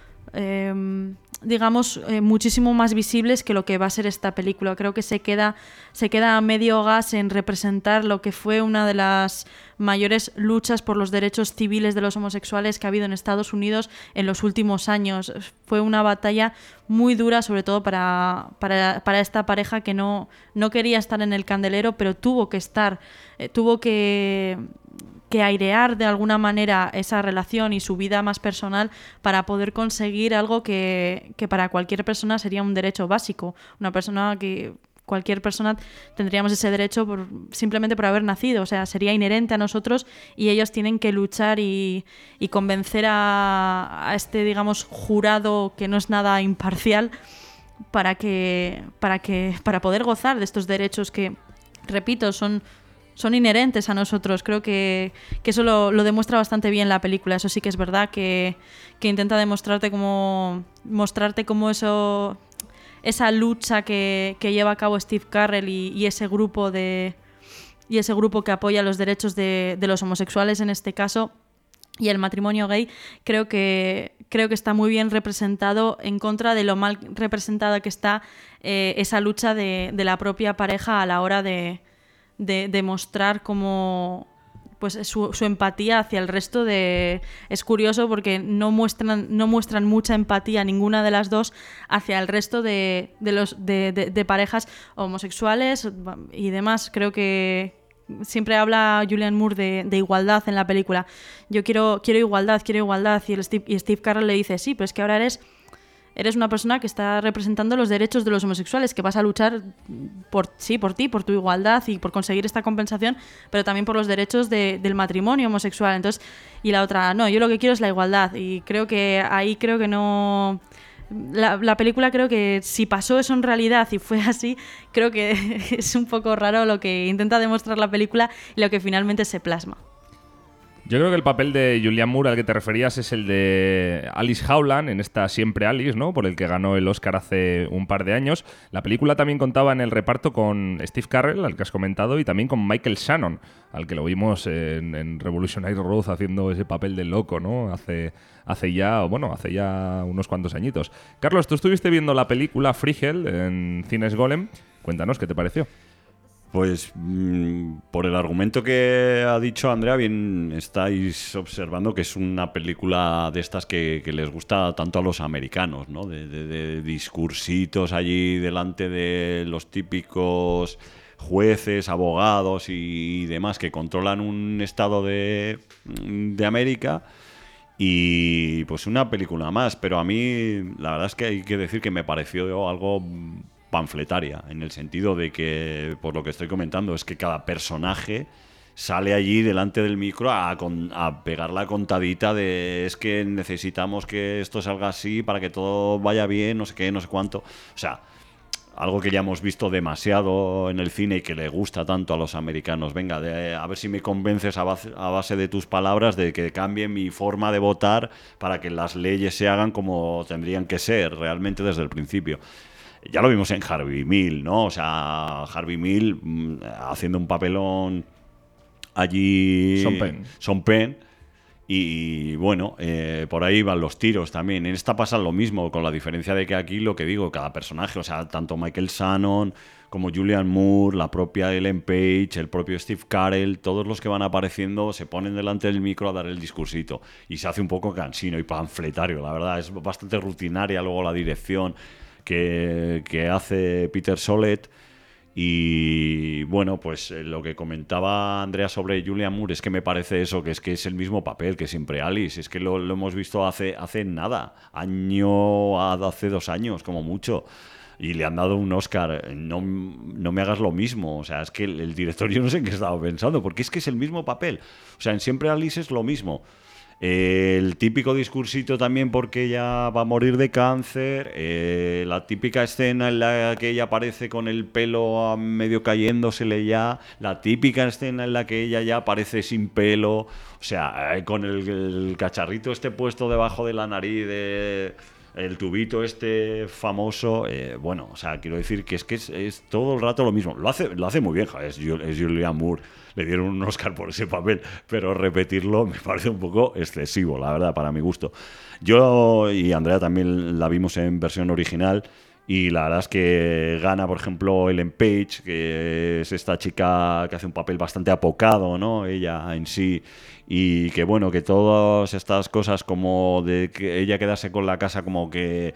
eh, digamos, eh, muchísimo más visibles que lo que va a ser esta película. Creo que se queda, se queda a medio gas en representar lo que fue una de las mayores luchas por los derechos civiles de los homosexuales que ha habido en Estados Unidos en los últimos años. Fue una batalla muy dura, sobre todo para, para, para esta pareja que no, no quería estar en el candelero, pero tuvo que estar, eh, tuvo que... que airear de alguna manera esa relación y su vida más personal para poder conseguir algo que, que para cualquier persona sería un derecho básico. Una persona que cualquier persona tendríamos ese derecho por, simplemente por haber nacido, o sea, sería inherente a nosotros y ellos tienen que luchar y, y convencer a, a este, digamos, jurado que no es nada imparcial para que, para que, para poder gozar de estos derechos que, repito, son son inherentes a nosotros. Creo que, que eso lo, lo demuestra bastante bien la película. Eso sí que es verdad que, que intenta demostrarte cómo mostrarte cómo eso, esa lucha que, que lleva a cabo Steve Carell y, y ese grupo de y ese grupo que apoya los derechos de, de los homosexuales en este caso y el matrimonio gay, creo que creo que está muy bien representado en contra de lo mal representada que está eh, esa lucha de, de la propia pareja a la hora de de demostrar cómo pues su, su empatía hacia el resto de... Es curioso porque no muestran, no muestran mucha empatía ninguna de las dos hacia el resto de, de, los, de, de, de parejas homosexuales y demás. Creo que siempre habla Julianne Moore de, de igualdad en la película. Yo quiero, quiero igualdad, quiero igualdad. Y, el Steve, y Steve Carell le dice, sí, pero es que ahora eres... Eres una persona que está representando los derechos de los homosexuales, que vas a luchar por sí, por ti, por tu igualdad y por conseguir esta compensación, pero también por los derechos de, del matrimonio homosexual. Entonces, y la otra, no, yo lo que quiero es la igualdad. Y creo que ahí creo que no... La, la película creo que si pasó eso en realidad y fue así, creo que es un poco raro lo que intenta demostrar la película y lo que finalmente se plasma. Yo creo que el papel de Julianne Moore al que te referías es el de Alice Howland en esta Siempre Alice, ¿no? Por el que ganó el Oscar hace un par de años. La película también contaba en el reparto con Steve Carell, al que has comentado, y también con Michael Shannon, al que lo vimos en, en Revolutionary Road haciendo ese papel de loco, ¿no? Hace, hace ya, bueno, hace ya unos cuantos añitos. Carlos, tú estuviste viendo la película Free Hell en Cines Golem. Cuéntanos, ¿qué te pareció? Pues mmm, por el argumento que ha dicho Andrea, bien estáis observando que es una película de estas que, que les gusta tanto a los americanos, ¿no? De, de, de discursitos allí delante de los típicos jueces, abogados y demás que controlan un estado de, de América. Y pues una película más, pero a mí la verdad es que hay que decir que me pareció algo panfletaria, en el sentido de que, por lo que estoy comentando, es que cada personaje sale allí delante del micro a, con, a pegar la contadita de es que necesitamos que esto salga así para que todo vaya bien, no sé qué, no sé cuánto. O sea, algo que ya hemos visto demasiado en el cine y que le gusta tanto a los americanos. Venga, de, a ver si me convences a base, a base de tus palabras de que cambie mi forma de votar para que las leyes se hagan como tendrían que ser realmente desde el principio. Ya lo vimos en Harvey Milk, ¿no? O sea, Harvey Milk mmm, haciendo un papelón allí... Sean Penn. Sean Penn. Y bueno, eh, por ahí van los tiros también. En esta pasa lo mismo, con la diferencia de que aquí, lo que digo, cada personaje, o sea, tanto Michael Shannon como Julianne Moore, la propia Ellen Page, el propio Steve Carell, todos los que van apareciendo se ponen delante del micro a dar el discursito. Y se hace un poco cansino y panfletario, la verdad. Es bastante rutinaria luego la dirección que, que hace Peter Solet. Y bueno, pues eh, lo que comentaba Andrea sobre Julianne Moore es que me parece eso, que es que es el mismo papel que siempre Alice. Es que lo, lo hemos visto hace, hace nada, año, hace dos años como mucho. Y le han dado un Oscar. No, no me hagas lo mismo. O sea, es que el, el director, yo no sé en qué estaba pensando, porque es que es el mismo papel. O sea, en Siempre Alice es lo mismo. Eh, el típico discursito también porque ella va a morir de cáncer, eh, la típica escena en la que ella aparece con el pelo a medio cayéndosele ya, la típica escena en la que ella ya aparece sin pelo, o sea, eh, con el, el cacharrito este puesto debajo de la nariz de... el tubito este famoso, eh, bueno, o sea, quiero decir que es que es, es todo el rato lo mismo. Lo hace, lo hace muy bien, joder, es, es Julianne Moore, le dieron un Oscar por ese papel, pero repetirlo me parece un poco excesivo, la verdad, para mi gusto. Yo y Andrea también la vimos en versión original. Y la verdad es que gana, por ejemplo, Ellen Page, que es esta chica que hace un papel bastante apocado, ¿no? Ella en sí. Y que, bueno, que todas estas cosas como de que ella quedarse con la casa como que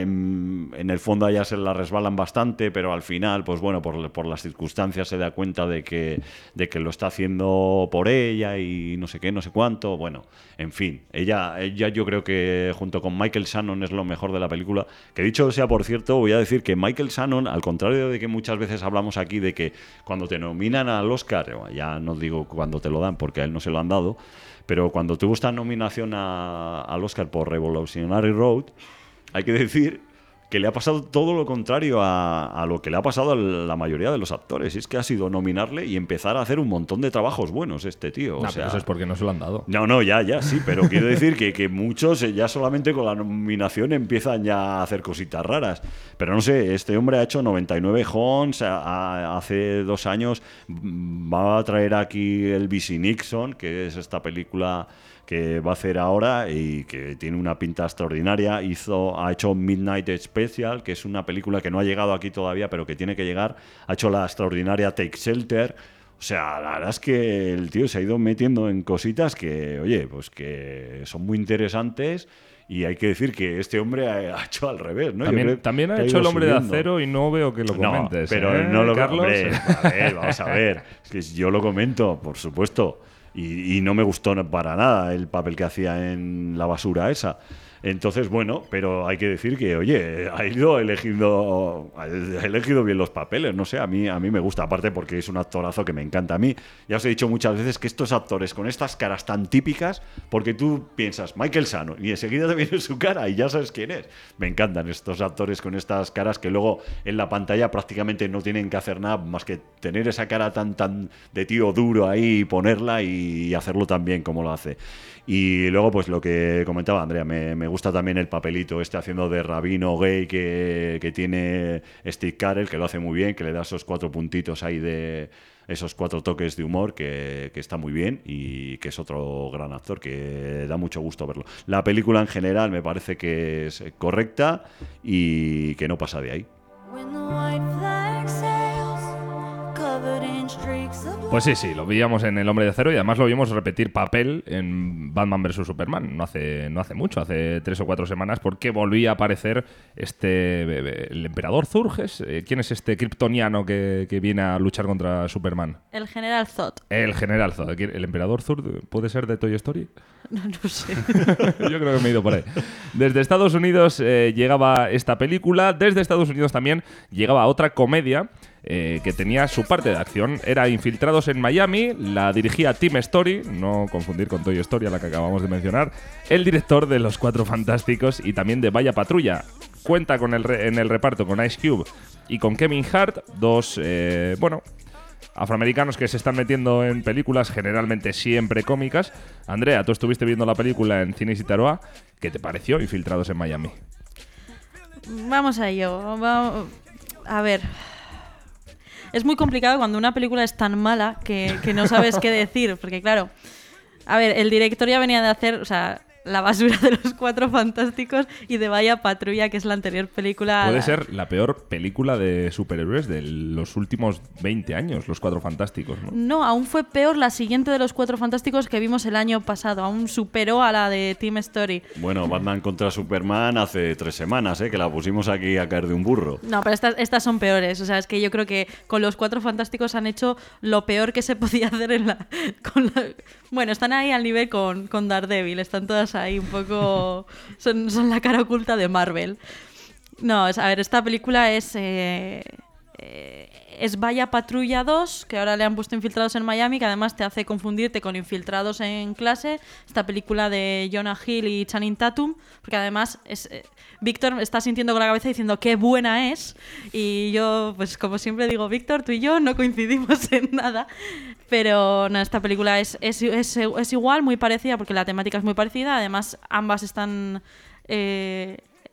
en, en el fondo a ella se la resbalan bastante, pero al final, pues bueno, por, por las circunstancias se da cuenta de que, de que lo está haciendo por ella y no sé qué, no sé cuánto. Bueno, en fin, ella, ella yo creo que junto con Michael Shannon es lo mejor de la película. Que dicho sea, por cierto, voy a decir que Michael Shannon, al contrario de que muchas veces hablamos aquí de que cuando te nominan al Oscar, ya no digo cuando te lo dan porque a él no se lo han dado, pero cuando tuvo esta nominación a, al Oscar por Revolutionary Road, hay que decir que le ha pasado todo lo contrario a, a lo que le ha pasado a la mayoría de los actores. Y es que ha sido nominarle y empezar a hacer un montón de trabajos buenos este tío. O no, sea, pero eso es porque no se lo han dado. No, no, ya, ya, sí, pero quiero decir que, que muchos ya solamente con la nominación empiezan ya a hacer cositas raras. Pero no sé, este hombre ha hecho noventa y nueve Homes, a, a, hace dos años va a traer aquí el B C Nixon, que es esta película que va a hacer ahora y que tiene una pinta extraordinaria. Hizo, ha hecho Midnight Special, que es una película que no ha llegado aquí todavía, pero que tiene que llegar. Ha hecho la extraordinaria Take Shelter. O sea, la verdad es que el tío se ha ido metiendo en cositas que, oye, pues que son muy interesantes. Y hay que decir que este hombre ha hecho al revés, ¿no? También, también ha hecho El Hombre subiendo. de Acero y no veo que lo comentes. No, pero ¿eh, no lo Carlos? Hombre, a ver, vamos a ver. Es que yo lo comento, por supuesto. Y, y no me gustó para nada el papel que hacía en La basura esa. Entonces, bueno, pero hay que decir que, oye, ha ido elegido, ha elegido bien los papeles, no sé, a mí, a mí me gusta, aparte porque es un actorazo que me encanta a mí. Ya os he dicho muchas veces que estos actores con estas caras tan típicas, porque tú piensas, Michael Shannon, y enseguida te viene su cara y ya sabes quién es. Me encantan estos actores con estas caras que luego en la pantalla prácticamente no tienen que hacer nada más que tener esa cara tan, tan de tío duro ahí, ponerla y hacerlo tan bien como lo hace. Y luego, pues lo que comentaba Andrea, me, me gusta también el papelito este haciendo de rabino gay que, que tiene Steve Carell, que lo hace muy bien, que le da esos cuatro puntitos ahí de esos cuatro toques de humor, que, que está muy bien y que es otro gran actor, que da mucho gusto verlo. La película en general me parece que es correcta y que no pasa de ahí. Pues sí, sí, lo veíamos en El Hombre de Acero y además lo vimos repetir papel en Batman versus Superman. No hace, no hace mucho, hace tres o cuatro semanas, porque volvía a aparecer este el Emperador Zurges. ¿Quién es este kryptoniano que, que viene a luchar contra Superman? El General Zod. El General Zod. ¿El Emperador Zod puede ser de Toy Story? No, no sé. Yo creo que me he ido por ahí. Desde Estados Unidos eh, llegaba esta película. Desde Estados Unidos también llegaba otra comedia eh, que tenía su parte de acción. Era Infiltrados en Miami. La dirigía Tim Story, no confundir con Toy Story, a la que acabamos de mencionar. El director de Los Cuatro Fantásticos y también de Vaya Patrulla. Cuenta con el re- en el reparto con Ice Cube y con Kevin Hart, dos, eh, bueno... afroamericanos que se están metiendo en películas generalmente siempre cómicas. Andrea, tú estuviste viendo la película en Cine Sitaroa. ¿Qué te pareció Infiltrados en Miami? Vamos a ello. Vamos... A ver... Es muy complicado cuando una película es tan mala que, que no sabes qué decir. Porque claro, a ver, el director ya venía de hacer... O sea, La basura de Los Cuatro Fantásticos y de Vaya Patrulla, que es la anterior película. Puede la... ser la peor película de superhéroes de los últimos veinte años, Los Cuatro Fantásticos, ¿no? No, aún fue peor la siguiente de Los Cuatro Fantásticos que vimos el año pasado. Aún superó a la de Tim Story. Bueno, Batman contra Superman hace tres semanas, ¿eh? Que la pusimos aquí a caer de un burro. No, pero estas, estas son peores. O sea, es que yo creo que con Los Cuatro Fantásticos han hecho lo peor que se podía hacer en la... Con la... Bueno, están ahí al nivel con, con Daredevil. Están todas ahí un poco... Son, son la cara oculta de Marvel. No, a ver, esta película es... Eh, eh, es Vaya Patrulla dos, que ahora le han puesto Infiltrados en Miami, que además te hace confundirte con Infiltrados en Clase. Esta película de Jonah Hill y Channing Tatum, porque además es... Eh, Víctor está sintiendo con la cabeza diciendo qué buena es, y yo, pues como siempre digo, Víctor, tú y yo no coincidimos en nada, pero no, esta película es, es, es, es igual, muy parecida, porque la temática es muy parecida, además ambas están... Eh,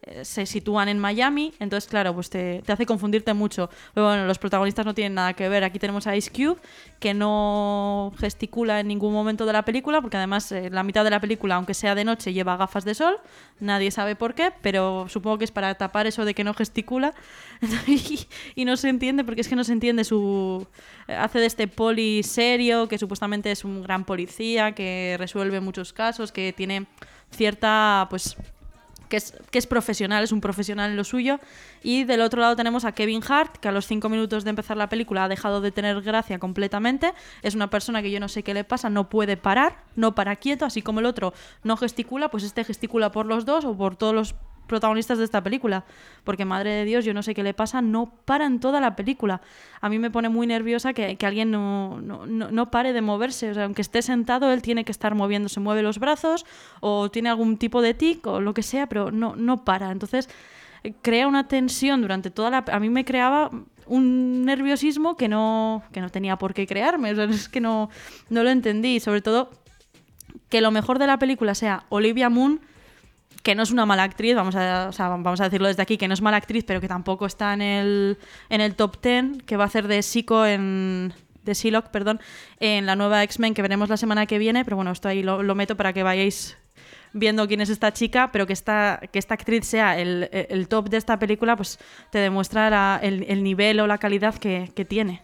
se sitúan en Miami, entonces claro, pues te, te hace confundirte mucho. Pero bueno, los protagonistas no tienen nada que ver. Aquí tenemos a Ice Cube, que no gesticula en ningún momento de la película, porque además eh, la mitad de la película, aunque sea de noche, lleva gafas de sol, nadie sabe por qué, pero supongo que es para tapar eso de que no gesticula. y, y no se entiende, porque es que no se entiende su... Hace de este poli serio, que supuestamente es un gran policía, que resuelve muchos casos, que tiene cierta, pues... Que es, que es profesional, es un profesional en lo suyo. Y del otro lado tenemos a Kevin Hart, que a los cinco minutos de empezar la película ha dejado de tener gracia completamente. Es una persona que yo no sé qué le pasa, no puede parar, no para quieto, así como el otro no gesticula, pues este gesticula por los dos o por todos los protagonistas de esta película, porque madre de Dios, yo no sé qué le pasa, no para en toda la película. A mí me pone muy nerviosa que, que alguien no, no, no pare de moverse, o sea, aunque esté sentado, él tiene que estar moviéndose, mueve los brazos o tiene algún tipo de tic o lo que sea, pero no, no para. Entonces crea una tensión durante toda la... A mí me creaba un nerviosismo que no, que no tenía por qué crearme, o sea, es que no, no lo entendí, y sobre todo que lo mejor de la película sea Olivia Munn, que no es una mala actriz, vamos a, o sea, vamos a decirlo desde aquí, que no es mala actriz, pero que tampoco está en el, en el top ten, que va a hacer de Psycho en... de Psylocke, perdón, en la nueva X-Men que veremos la semana que viene, pero bueno, esto ahí lo, lo meto para que vayáis viendo quién es esta chica, pero que esta, que esta actriz sea el, el top de esta película, pues te demuestra la, el, el nivel o la calidad que, que tiene.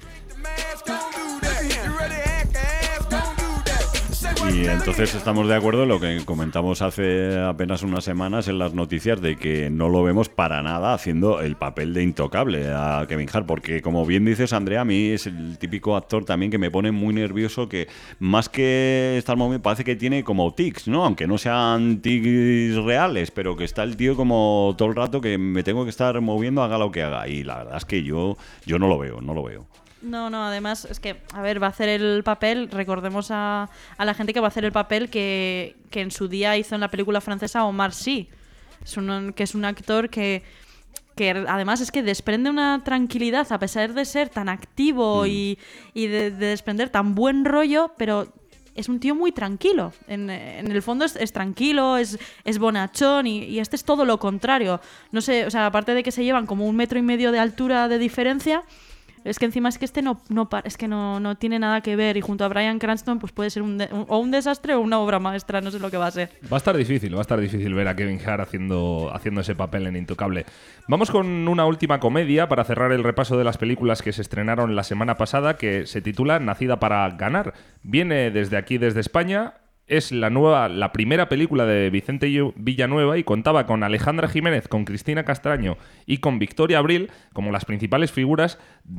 Y entonces estamos de acuerdo en lo que comentamos hace apenas unas semanas en las noticias, de que no lo vemos para nada haciendo el papel de intocable a Kevin Hart, porque como bien dices, Andrea, a mí es el típico actor también que me pone muy nervioso, que más que estar moviendo, parece que tiene como tics, ¿no? Aunque no sean tics reales, pero que está el tío como todo el rato que me tengo que estar moviendo, haga lo que haga. Y la verdad es que yo, yo no lo veo, no lo veo. No, no, además es que, a ver, va a hacer el papel, recordemos a, a la gente que va a hacer el papel que, que en su día hizo en la película francesa Omar Sy, es un, que es un actor que, que además es que desprende una tranquilidad a pesar de ser tan activo mm. y, y de, de desprender tan buen rollo, pero es un tío muy tranquilo, en, en el fondo es, es tranquilo, es, es bonachón y, y este es todo lo contrario, no sé, o sea, aparte de que se llevan como un metro y medio de altura de diferencia, es que encima es que este no, no es que no, no tiene nada que ver, y junto a Bryan Cranston pues puede ser un, de, un o un desastre o una obra maestra, no sé lo que va a ser. Va a estar difícil, va a estar difícil ver a Kevin Hart haciendo, haciendo ese papel en Intocable. Vamos con una última comedia para cerrar el repaso de las películas que se estrenaron la semana pasada, que se titula Nacida para ganar. Viene desde aquí, desde España. Es la nueva, la primera película de Vicente Villanueva y contaba con Alejandra Jiménez, con Cristina Castaño y con Victoria Abril como las principales figuras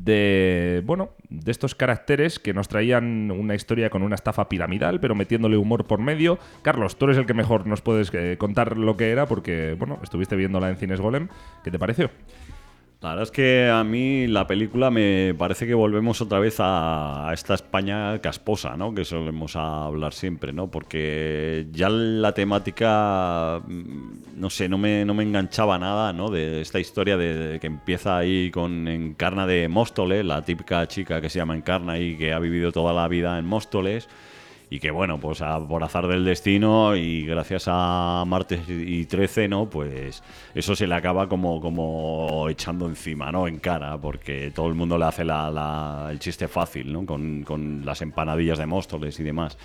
de, bueno, de estos caracteres que nos traían una historia con una estafa piramidal, pero metiéndole humor por medio. Carlos, tú eres el que mejor nos puedes eh, contar lo que era, porque, bueno, estuviste viéndola en Cines Golem. ¿Qué te pareció? La verdad es que a mí la película me parece que volvemos otra vez a, a esta España casposa, ¿no? Que solemos hablar siempre, ¿no? Porque ya la temática, no sé, no me, no me enganchaba nada, ¿no? De esta historia de, de que empieza ahí con Encarna de Móstoles, la típica chica que se llama Encarna y que ha vivido toda la vida en Móstoles. Y que bueno, pues a, por azar del destino y gracias a Martes y trece, ¿no? Pues eso se le acaba como, como echando encima, ¿no? En cara, porque todo el mundo le hace la, la, el chiste fácil, ¿no? Con, con las empanadillas de Móstoles y demás.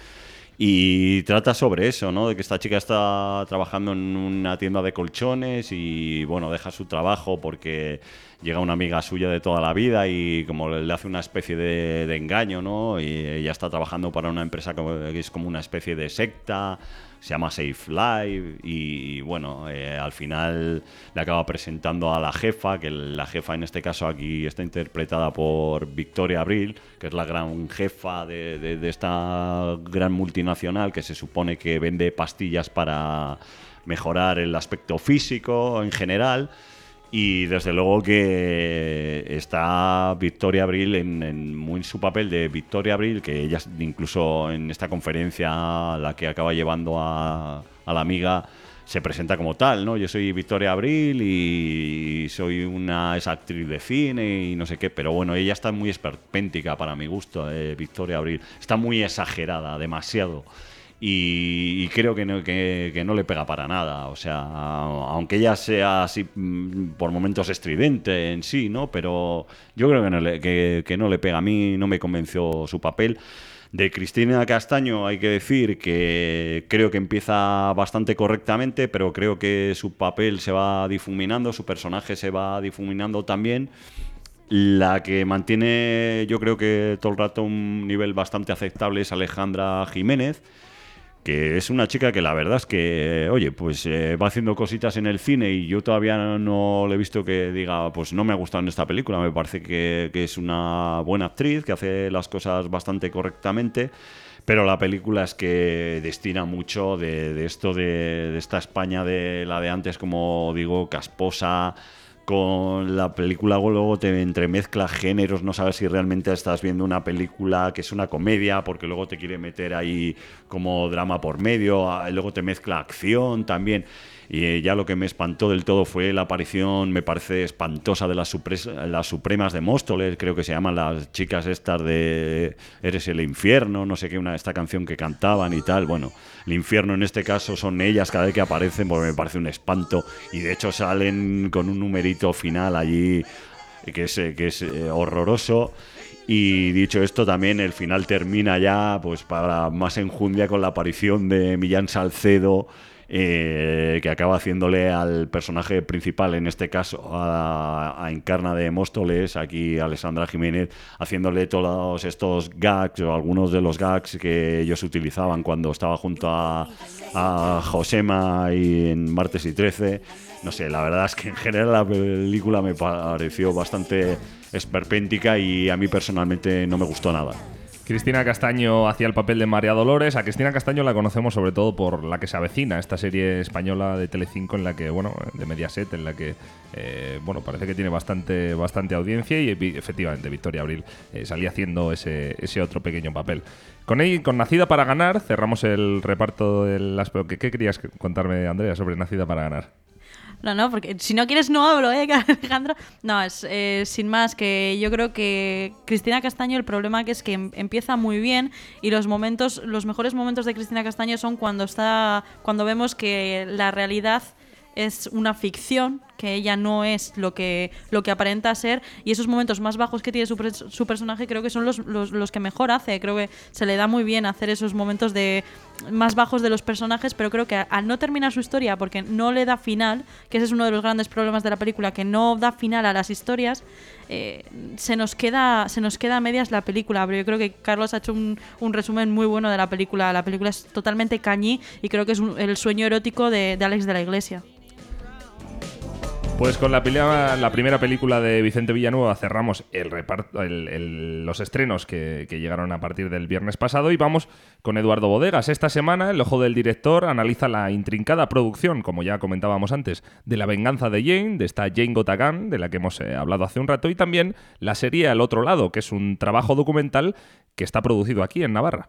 Y trata sobre eso, ¿no? De que esta chica está trabajando en una tienda de colchones y, bueno, deja su trabajo porque llega una amiga suya de toda la vida y como le hace una especie de, de engaño, ¿no? Y ella está trabajando para una empresa que es como una especie de secta, se llama Safe Life y, bueno, eh, al final le acaba presentando a la jefa, que la jefa en este caso aquí está interpretada por Victoria Abril, que es la gran jefa de, de, de esta gran multinacional que se supone que vende pastillas para mejorar el aspecto físico en general. Y desde luego que está Victoria Abril en, en muy su papel de Victoria Abril, que ella incluso en esta conferencia, la que acaba llevando a, a la amiga, se presenta como tal, ¿no? Yo soy Victoria Abril y soy una esa actriz de cine y no sé qué, pero bueno, ella está muy esperpéntica para mi gusto, eh, Victoria Abril. Está muy exagerada, demasiado. y, y creo que no, que, que no le pega para nada. O sea, aunque ella sea así por momentos estridente en sí, ¿no? Pero yo creo que no le, que, que no le pega. A mí no me convenció su papel. De Cristina Castaño hay que decir que creo que empieza bastante correctamente, pero creo que su papel se va difuminando, su personaje se va difuminando también. La que mantiene, yo creo que todo el rato un nivel bastante aceptable es Alejandra Jiménez, que es una chica que la verdad es que, oye, pues eh, va haciendo cositas en el cine y yo todavía no le he visto que diga, pues no me ha gustado en esta película. Me parece que, que es una buena actriz, que hace las cosas bastante correctamente, pero la película es que destina mucho de, de esto de, de esta España de la de antes, como digo, casposa. Con la película luego te entremezcla géneros, no sabes si realmente estás viendo una película que es una comedia, porque luego te quiere meter ahí como drama por medio, luego te mezcla acción también. Y ya lo que me espantó del todo fue la aparición, me parece espantosa, de las, supres- las Supremas de Móstoles, creo que se llaman las chicas estas de Eres el infierno, no sé qué, una esta canción que cantaban y tal. Bueno, el infierno en este caso son ellas cada vez que aparecen, porque me parece un espanto. Y de hecho salen con un numerito final allí que es, que es eh, horroroso. Y dicho esto, también el final termina ya, pues para más enjundia, con la aparición de Millán Salcedo, Eh, que acaba haciéndole al personaje principal, en este caso a, a Encarna de Móstoles, aquí Alessandra Jiménez, haciéndole todos estos gags o algunos de los gags que ellos utilizaban cuando estaba junto a, a Josema y en Martes y trece. No sé, la verdad es que en general la película me pareció bastante esperpéntica y a mí personalmente no me gustó nada. Cristina Castaño hacía el papel de María Dolores. A Cristina Castaño la conocemos sobre todo por La que se avecina, esta serie española de Telecinco en la que, bueno, de Mediaset, en la que, eh, bueno, parece que tiene bastante, bastante audiencia y efectivamente Victoria Abril eh, salía haciendo ese, ese otro pequeño papel. Con ella, con Nacida para ganar, cerramos el reparto de las... ¿Qué, qué querías contarme, Andrea, sobre Nacida para ganar? No, no, porque si no quieres no hablo, ¿eh, Alejandro? No, es eh, sin más, que yo creo que Cristina Castaño, el problema que es que em- empieza muy bien y los momentos, los mejores momentos de Cristina Castaño son cuando está, cuando vemos que la realidad es una ficción, que ella no es lo que, lo que aparenta ser, y esos momentos más bajos que tiene su, pre- su personaje creo que son los, los, los que mejor hace. Creo que se le da muy bien hacer esos momentos de más bajos de los personajes, pero creo que al no terminar su historia, porque no le da final, que ese es uno de los grandes problemas de la película, que no da final a las historias, eh, se nos queda se nos queda a medias la película. Pero yo creo que Carlos ha hecho un, un resumen muy bueno de la película. La película es totalmente cañí y creo que es un, el sueño erótico de, de Alex de la Iglesia. Pues con la, pelea, la primera película de Vicente Villanueva cerramos el reparto, el, el, los estrenos que, que llegaron a partir del viernes pasado, y vamos con Eduardo Bodegas. Esta semana El ojo del director analiza la intrincada producción, como ya comentábamos antes, de La venganza de Jane, de esta Jane Gotagan, de la que hemos eh, hablado hace un rato, y también la serie Al otro lado, que es un trabajo documental que está producido aquí en Navarra.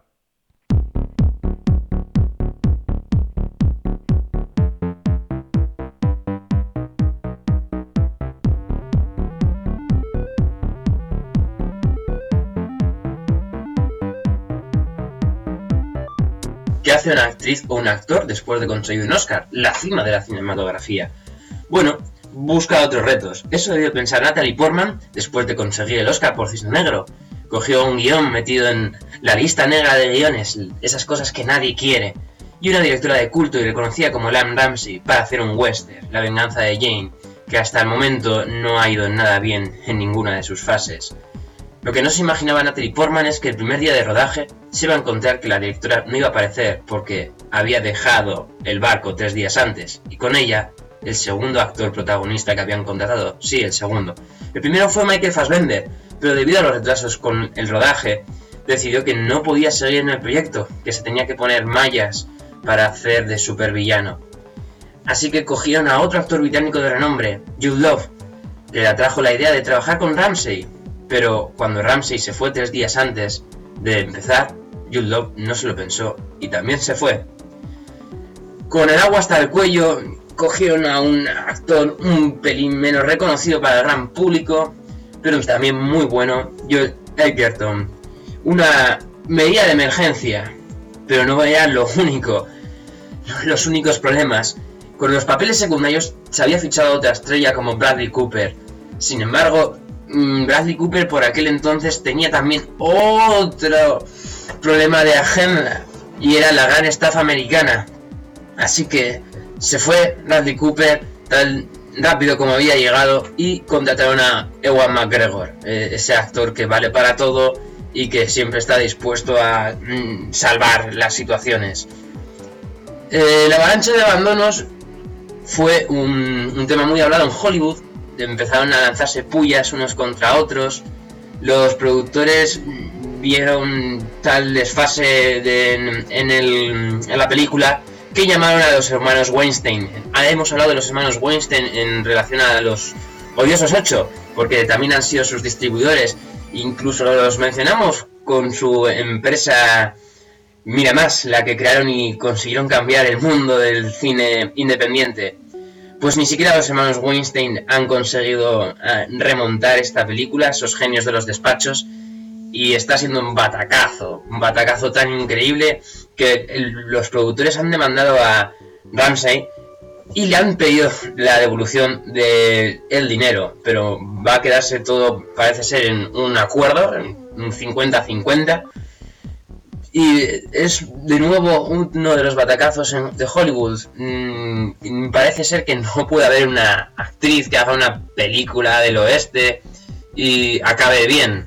¿Qué hace una actriz o un actor después de conseguir un Oscar? La cima de la cinematografía. Bueno, busca otros retos. Eso debió pensar Natalie Portman después de conseguir el Oscar por Cisne Negro. Cogió un guión metido en la lista negra de guiones, esas cosas que nadie quiere, y una directora de culto y reconocida como Lam Ramsey para hacer un western, La venganza de Jane, que hasta el momento no ha ido nada bien en ninguna de sus fases. Lo que no se imaginaba Natalie Portman es que el primer día de rodaje se iba a encontrar que la directora no iba a aparecer porque había dejado el barco tres días antes, y con ella el segundo actor protagonista que habían contratado, sí, el segundo. El primero fue Michael Fassbender, pero debido a los retrasos con el rodaje decidió que no podía seguir en el proyecto, que se tenía que poner mallas para hacer de supervillano. Así que cogieron a otro actor británico de renombre, Jude Law, que le atrajo la idea de trabajar con Ramsey. Pero cuando Ramsey se fue tres días antes de empezar, Jude Law no se lo pensó y también se fue. Con el agua hasta el cuello, cogieron a un actor un pelín menos reconocido para el gran público, pero también muy bueno, Joel Edgerton. Una medida de emergencia, pero no era lo único, los únicos problemas. Con los papeles secundarios se había fichado otra estrella como Bradley Cooper. Sin embargo, Bradley Cooper por aquel entonces tenía también otro problema de agenda, y era la gran estafa americana. Así que se fue Bradley Cooper tan rápido como había llegado y contrataron a Ewan McGregor, eh, ese actor que vale para todo y que siempre está dispuesto a mm, salvar las situaciones. Eh, la avalancha de abandonos fue un, un tema muy hablado en Hollywood. Empezaron a lanzarse pullas unos contra otros. Los productores vieron tal desfase de, en, en, el, en la película que llamaron a los hermanos Weinstein. Ahora hemos hablado de los hermanos Weinstein en relación a los Odiosos ocho, porque también han sido sus distribuidores. Incluso los mencionamos con su empresa Miramax, la que crearon y consiguieron cambiar el mundo del cine independiente. Pues ni siquiera los hermanos Weinstein han conseguido uh, remontar esta película, esos genios de los despachos, y está siendo un batacazo, un batacazo tan increíble que el, los productores han demandado a Ramsay y le han pedido la devolución del dinero, pero va a quedarse todo, parece ser, en un acuerdo, en un cincuenta a cincuenta. Y es de nuevo uno de los batacazos en, de Hollywood. Mm, parece ser que no puede haber una actriz que haga una película del oeste y acabe bien.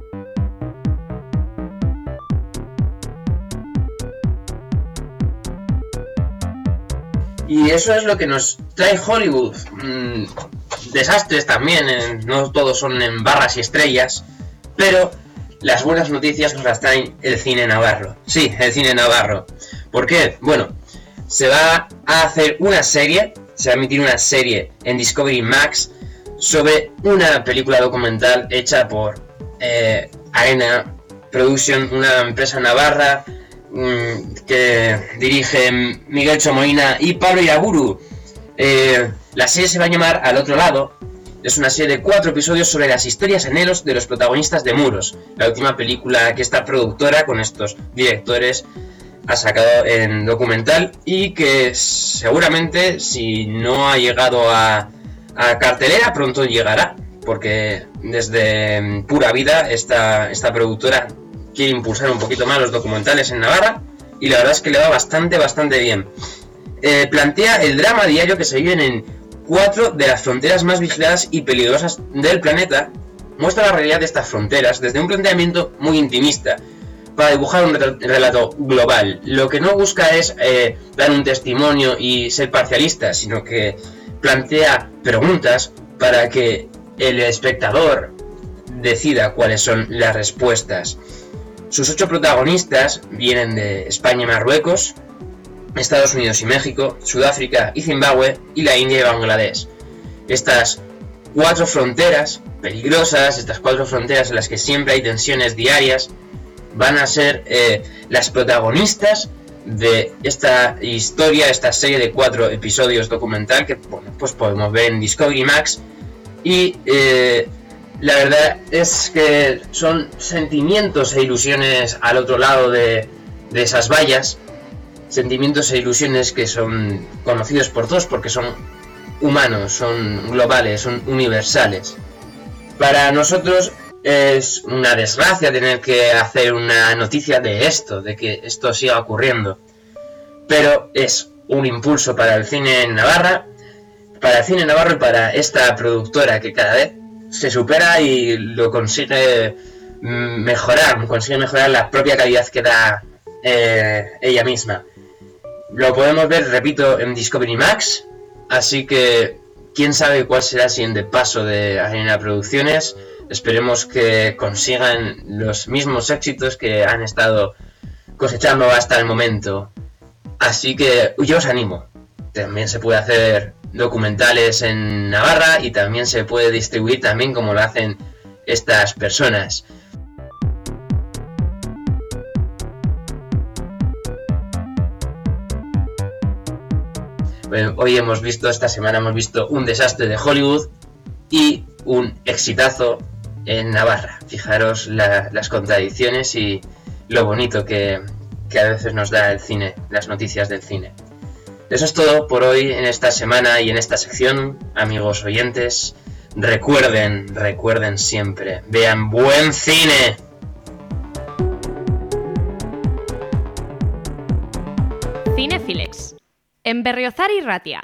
Y eso es lo que nos trae Hollywood. Mm, desastres también, eh, no todos son en barras y estrellas, pero las buenas noticias nos las trae el cine navarro. Sí, el cine navarro. ¿Por qué? Bueno, se va a hacer una serie, se va a emitir una serie en Discovery Max sobre una película documental hecha por eh, Arena Production, una empresa navarra mmm, que dirige Miguel Chomoina y Pablo Iraburu. Eh, la serie se va a llamar Al Otro Lado. Es una serie de cuatro episodios sobre las historias y anhelos de los protagonistas de Muros, la última película que esta productora con estos directores ha sacado en documental, y que seguramente, si no ha llegado a, a cartelera, pronto llegará, porque desde Pura Vida esta, esta productora quiere impulsar un poquito más los documentales en Navarra, y la verdad es que le va bastante, bastante bien. Eh, plantea el drama diario que se vive en cuatro de las fronteras más vigiladas y peligrosas del planeta. Muestra la realidad de estas fronteras desde un planteamiento muy intimista, para dibujar un relato global. Lo que no busca es eh, dar un testimonio y ser parcialista, sino que plantea preguntas para que el espectador decida cuáles son las respuestas. Sus ocho protagonistas vienen de España y Marruecos, Estados Unidos y México, Sudáfrica y Zimbabue, y la India y Bangladesh. Estas cuatro fronteras peligrosas, estas cuatro fronteras en las que siempre hay tensiones diarias, van a ser eh, las protagonistas de esta historia, esta serie de cuatro episodios documental que, bueno, pues podemos ver en Discovery Max. Y eh, la verdad es que son sentimientos e ilusiones al otro lado de, de esas vallas. Sentimientos e ilusiones que son conocidos por todos porque son humanos, son globales, son universales. Para nosotros es una desgracia tener que hacer una noticia de esto, de que esto siga ocurriendo. Pero es un impulso para el cine en Navarra, para el cine navarro y para esta productora que cada vez se supera y lo consigue mejorar, consigue mejorar la propia calidad que da eh, ella misma. Lo podemos ver, repito, en Discovery Max, así que quién sabe cuál será el siguiente paso de Arena Producciones. Esperemos que consigan los mismos éxitos que han estado cosechando hasta el momento. Así que yo os animo. También se puede hacer documentales en Navarra y también se puede distribuir también como lo hacen estas personas. Bueno, hoy hemos visto, esta semana hemos visto un desastre de Hollywood y un exitazo en Navarra. Fijaros la, las contradicciones y lo bonito que, que a veces nos da el cine, las noticias del cine. Eso es todo por hoy en esta semana y en esta sección, amigos oyentes. Recuerden, recuerden siempre, vean buen cine. Cinefilex, en Berriozar y Ratia.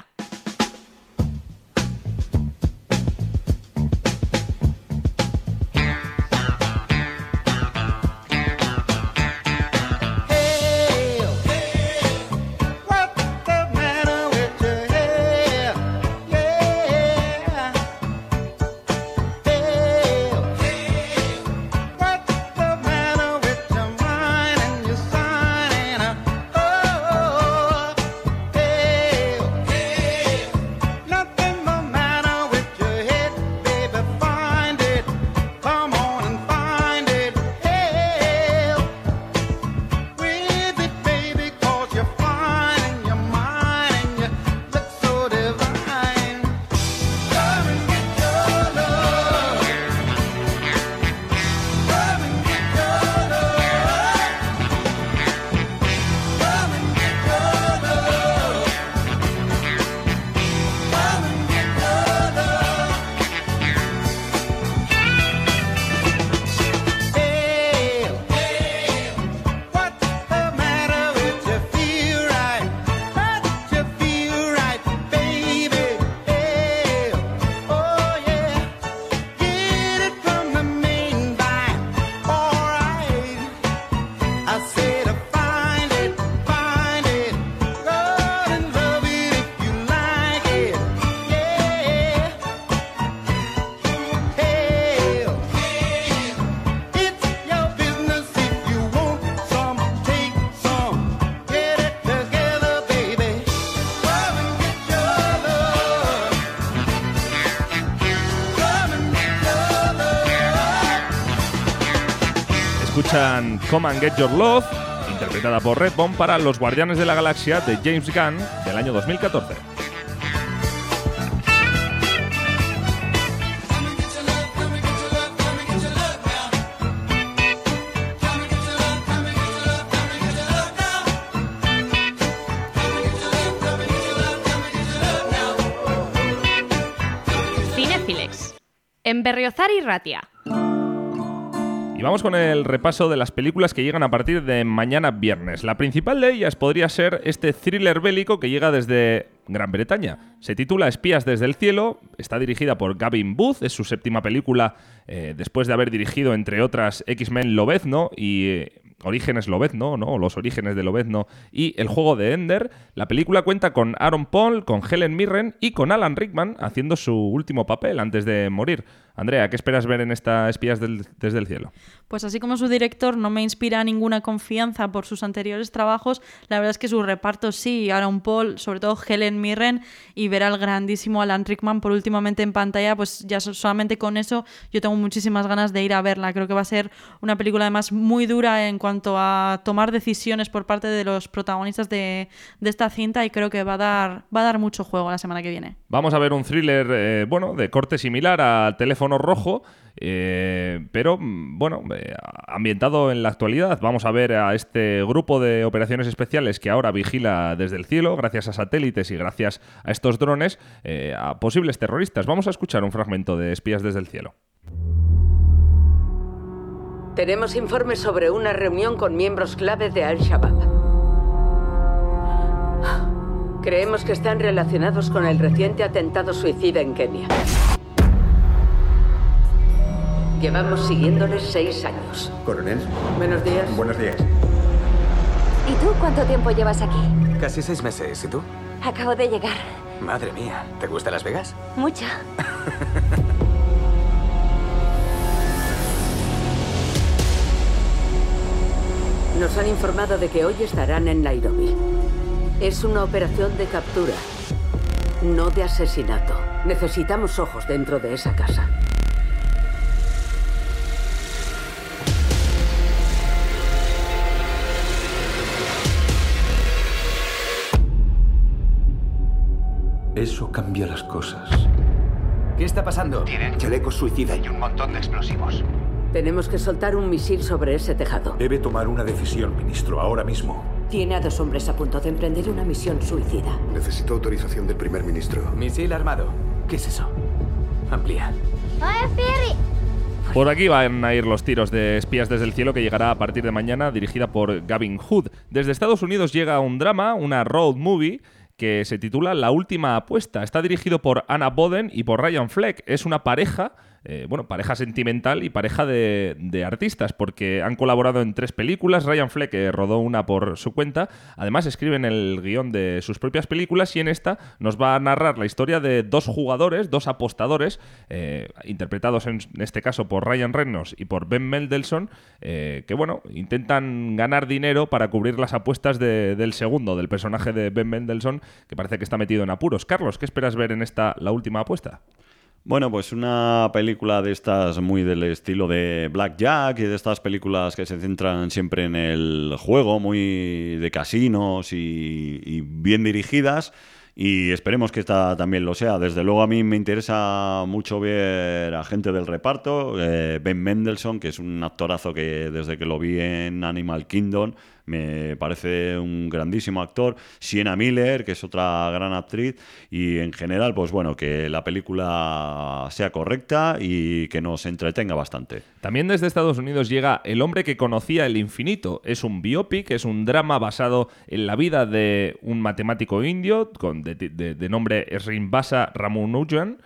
Escuchan Come and Get Your Love, interpretada por Redbone para Los Guardianes de la Galaxia de James Gunn del año dos mil catorce. Cinefilex, en Berriozar y Ratia. Y vamos con el repaso de las películas que llegan a partir de mañana viernes. La principal de ellas podría ser este thriller bélico que llega desde Gran Bretaña. Se titula Espías desde el cielo, está dirigida por Gavin Booth, es su séptima película eh, después de haber dirigido, entre otras, X-Men Lobezno y eh, Orígenes Lobezno, ¿no? Los Orígenes de Lobezno y El Juego de Ender. La película cuenta con Aaron Paul, con Helen Mirren y con Alan Rickman haciendo su último papel antes de morir. Andrea, ¿qué esperas ver en esta Espías del, desde el cielo? Pues así como su director no me inspira ninguna confianza por sus anteriores trabajos, la verdad es que su reparto sí, Aaron Paul, sobre todo Helen Mirren, y ver al grandísimo Alan Rickman por últimamente en pantalla, pues ya solamente con eso yo tengo muchísimas ganas de ir a verla. Creo que va a ser una película además muy dura en cuanto a tomar decisiones por parte de los protagonistas de, de esta cinta, y creo que va a dar, va a dar mucho juego la semana que viene. Vamos a ver un thriller eh, bueno, de corte similar a Teléfono Rojo, eh, pero bueno, eh, ambientado en la actualidad. Vamos a ver a este grupo de operaciones especiales que ahora vigila desde el cielo, gracias a satélites y gracias a estos drones, eh, a posibles terroristas. Vamos a escuchar un fragmento de Espías desde el cielo. Tenemos informes sobre una reunión con miembros clave de Al-Shabaab. Creemos que están relacionados con el reciente atentado suicida en Kenia. Llevamos siguiéndoles seis años. Coronel. Buenos días. Buenos días. ¿Y tú cuánto tiempo llevas aquí? Casi seis meses. ¿Y tú? Acabo de llegar. Madre mía. ¿Te gusta Las Vegas? Mucho. Nos han informado de que hoy estarán en Nairobi. Es una operación de captura, no de asesinato. Necesitamos ojos dentro de esa casa. Eso cambia las cosas. ¿Qué está pasando? Tienen chalecos suicida y un montón de explosivos. Tenemos que soltar un misil sobre ese tejado. Debe tomar una decisión, ministro, ahora mismo. Tiene a dos hombres a punto de emprender una misión suicida. Necesito autorización del primer ministro. Misil armado. ¿Qué es eso? Amplía. Por aquí van a ir los tiros de Espías desde el cielo, que llegará a partir de mañana, dirigida por Gavin Hood. Desde Estados Unidos llega un drama, una road movie, que se titula La última apuesta. Está dirigido por Anna Boden y por Ryan Fleck. Es una pareja, eh, bueno, pareja sentimental y pareja de, de artistas, porque han colaborado en tres películas. Ryan Fleck eh, rodó una por su cuenta. Además, escriben el guión de sus propias películas, y en esta nos va a narrar la historia de dos jugadores, dos apostadores, eh, interpretados en este caso por Ryan Reynolds y por Ben Mendelsohn, eh, que, bueno, intentan ganar dinero para cubrir las apuestas de, del segundo, del personaje de Ben Mendelsohn, que parece que está metido en apuros. Carlos, ¿qué esperas ver en esta La última apuesta? Bueno, pues una película de estas muy del estilo de Blackjack y de estas películas que se centran siempre en el juego, muy de casinos y, y bien dirigidas. Y esperemos que esta también lo sea. Desde luego a mí me interesa mucho ver a gente del reparto. Eh, Ben Mendelsohn, que es un actorazo que desde que lo vi en Animal Kingdom me parece un grandísimo actor. Sienna Miller, que es otra gran actriz. Y en general, pues bueno, que la película sea correcta y que nos entretenga bastante. También desde Estados Unidos llega El hombre que conocía el infinito. Es un biopic, es un drama basado en la vida de un matemático indio con de, de, de nombre Srinivasa Ramanujan.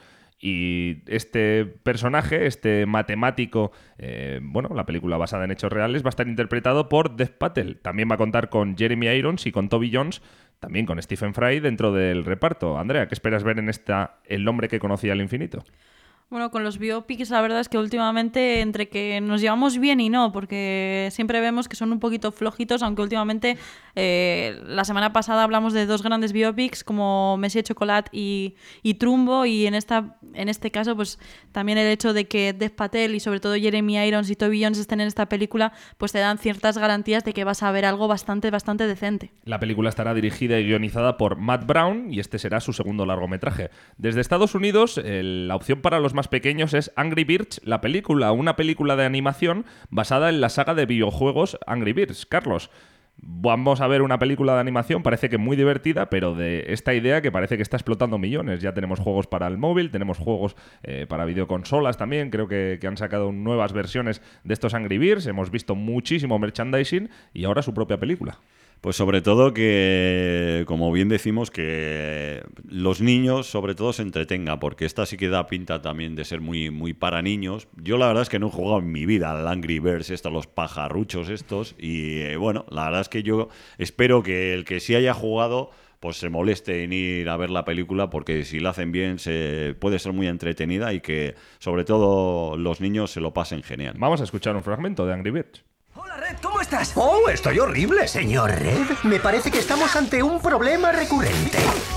Y este personaje, este matemático, eh, bueno, la película basada en hechos reales, va a estar interpretado por Dev Patel. También va a contar con Jeremy Irons y con Toby Jones, también con Stephen Fry dentro del reparto. Andrea, ¿qué esperas ver en esta El hombre que conocía el infinito? Bueno, con los biopics la verdad es que últimamente entre que nos llevamos bien y no, porque siempre vemos que son un poquito flojitos, aunque últimamente eh, la semana pasada hablamos de dos grandes biopics como Monsieur Chocolat y, y Trumbo, y en esta en este caso pues también el hecho de que Dev Patel y sobre todo Jeremy Irons y Toby Jones estén en esta película pues te dan ciertas garantías de que vas a ver algo bastante, bastante decente. La película estará dirigida y guionizada por Matt Brown y este será su segundo largometraje. Desde Estados Unidos, eh, la opción para los más pequeños es Angry Birds, la película, una película de animación basada en la saga de videojuegos Angry Birds. Carlos, vamos a ver una película de animación, parece que muy divertida, pero de esta idea que parece que está explotando millones. Ya tenemos juegos para el móvil, tenemos juegos eh, para videoconsolas también, creo que, que han sacado nuevas versiones de estos Angry Birds, hemos visto muchísimo merchandising y ahora su propia película. Pues sobre todo que, como bien decimos, que los niños sobre todo se entretengan, porque esta sí que da pinta también de ser muy, muy para niños. Yo la verdad es que no he jugado en mi vida al Angry Birds, estos, los pajarruchos estos, y eh, bueno, la verdad es que yo espero que el que sí haya jugado pues se moleste en ir a ver la película, porque si la hacen bien se puede ser muy entretenida y que sobre todo los niños se lo pasen genial. Vamos a escuchar un fragmento de Angry Birds. Hola, Red, ¿cómo estás? Oh, estoy horrible, señor Red. Me parece que estamos ante un problema recurrente.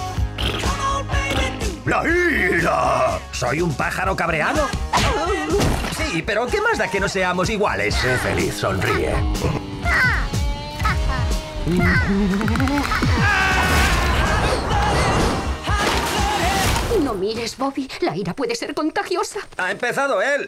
¡La ira! ¿Soy un pájaro cabreado? Sí, pero ¿qué más da que no seamos iguales? Sé feliz, sonríe. No mires, Bobby. La ira puede ser contagiosa. Ha empezado él.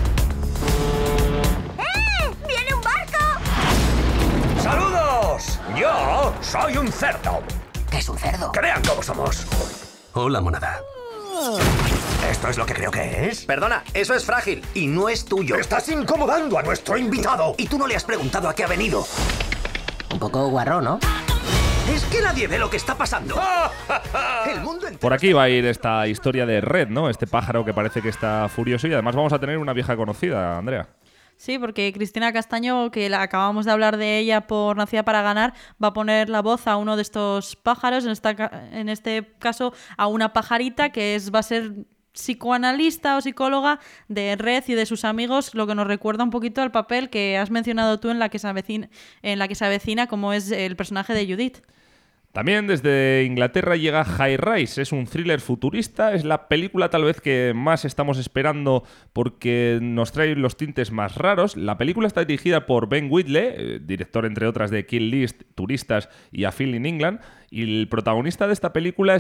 ¡Viene un barco! ¡Saludos! Yo soy un cerdo. ¿Qué es un cerdo? Que vean cómo somos. Hola, monada. ¿Esto es lo que creo que es? Perdona, eso es frágil y no es tuyo. Estás incomodando a nuestro invitado. Y tú no le has preguntado a qué ha venido. Un poco guarrón, ¿no? Es que nadie ve lo que está pasando. El mundo entero. Por aquí va a ir esta historia de Red, ¿no? Este pájaro que parece que está furioso, y además vamos a tener una vieja conocida, Andrea. Sí, porque Cristina Castaño, que la acabamos de hablar de ella por Nacida para Ganar, va a poner la voz a uno de estos pájaros, en, esta, en este caso a una pajarita que es, va a ser psicoanalista o psicóloga de Red y de sus amigos, lo que nos recuerda un poquito al papel que has mencionado tú en la que se avecina, en la que se avecina como es el personaje de Judith. También desde Inglaterra llega High Rise, es un thriller futurista, es la película tal vez que más estamos esperando porque nos trae los tintes más raros. La película está dirigida por Ben Wheatley, eh, director entre otras de Kill List, Turistas y A Field in England, y el protagonista de esta película es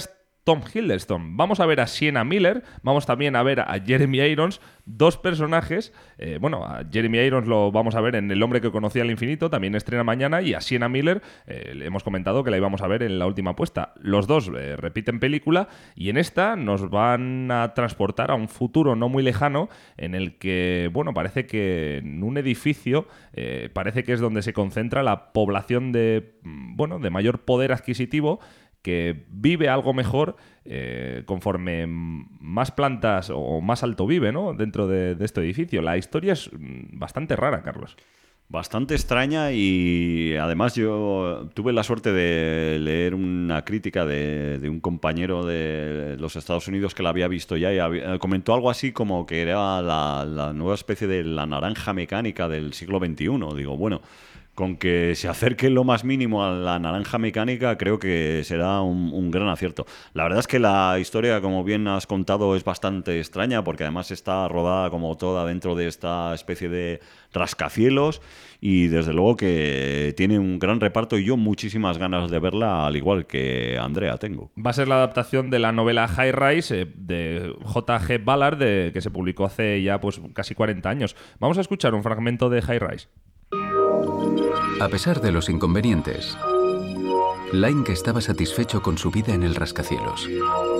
Tom Hiddleston. Vamos a ver a Sienna Miller, vamos también a ver a Jeremy Irons, dos personajes. Eh, bueno, a Jeremy Irons lo vamos a ver en El hombre que conocía el infinito, también estrena mañana, y a Sienna Miller eh, le hemos comentado que la íbamos a ver en La última apuesta. Los dos eh, repiten película y en esta nos van a transportar a un futuro no muy lejano en el que, bueno, parece que en un edificio eh, parece que es donde se concentra la población de, bueno, de mayor poder adquisitivo, que vive algo mejor eh, conforme más plantas o más alto vive, ¿no?, dentro de, de este edificio. La historia es bastante rara, Carlos. Bastante extraña, y además yo tuve la suerte de leer una crítica de, de un compañero de los Estados Unidos que la había visto ya, y había, comentó algo así como que era la, la nueva especie de la naranja mecánica del siglo veintiuno. Digo, bueno, con que se acerque lo más mínimo a la naranja mecánica, creo que será un, un gran acierto. La verdad es que la historia, como bien has contado, es bastante extraña, porque además está rodada como toda dentro de esta especie de rascacielos, y desde luego que tiene un gran reparto, y yo muchísimas ganas de verla, al igual que Andrea tengo. Va a ser la adaptación de la novela High Rise eh, de J G Ballard, de, que se publicó hace ya pues casi cuarenta años. Vamos a escuchar un fragmento de High Rise. A pesar de los inconvenientes, Link estaba satisfecho con su vida en el rascacielos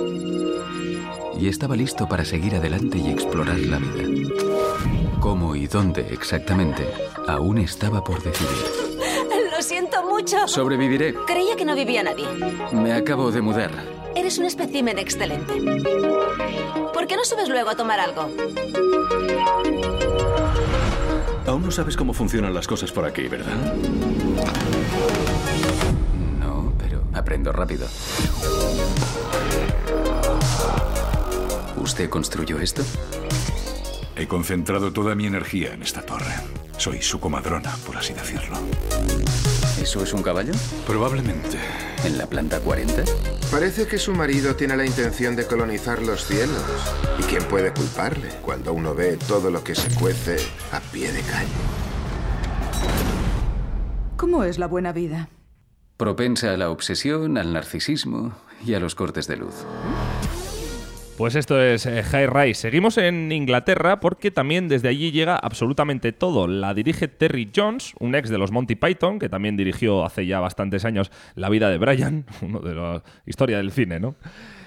y estaba listo para seguir adelante y explorar la vida. Cómo y dónde exactamente aún estaba por decidir. Lo siento mucho. Sobreviviré. Creía que no vivía nadie. Me acabo de mudar. Eres un espécimen excelente. ¿Por qué no subes luego a tomar algo? Aún no sabes cómo funcionan las cosas por aquí, ¿verdad? No, pero aprendo rápido. ¿Usted construyó esto? He concentrado toda mi energía en esta torre. Soy su comadrona, por así decirlo. ¿Eso es un caballo? Probablemente. ¿En la planta cuarenta? Parece que su marido tiene la intención de colonizar los cielos. ¿Y quién puede culparle cuando uno ve todo lo que se cuece a pie de calle? ¿Cómo es la buena vida? Propensa a la obsesión, al narcisismo y a los cortes de luz. Pues esto es eh, High Rise. Seguimos en Inglaterra porque también desde allí llega absolutamente todo. La dirige Terry Jones, un ex de los Monty Python, que también dirigió hace ya bastantes años La vida de Brian, uno de la historia del cine, ¿no?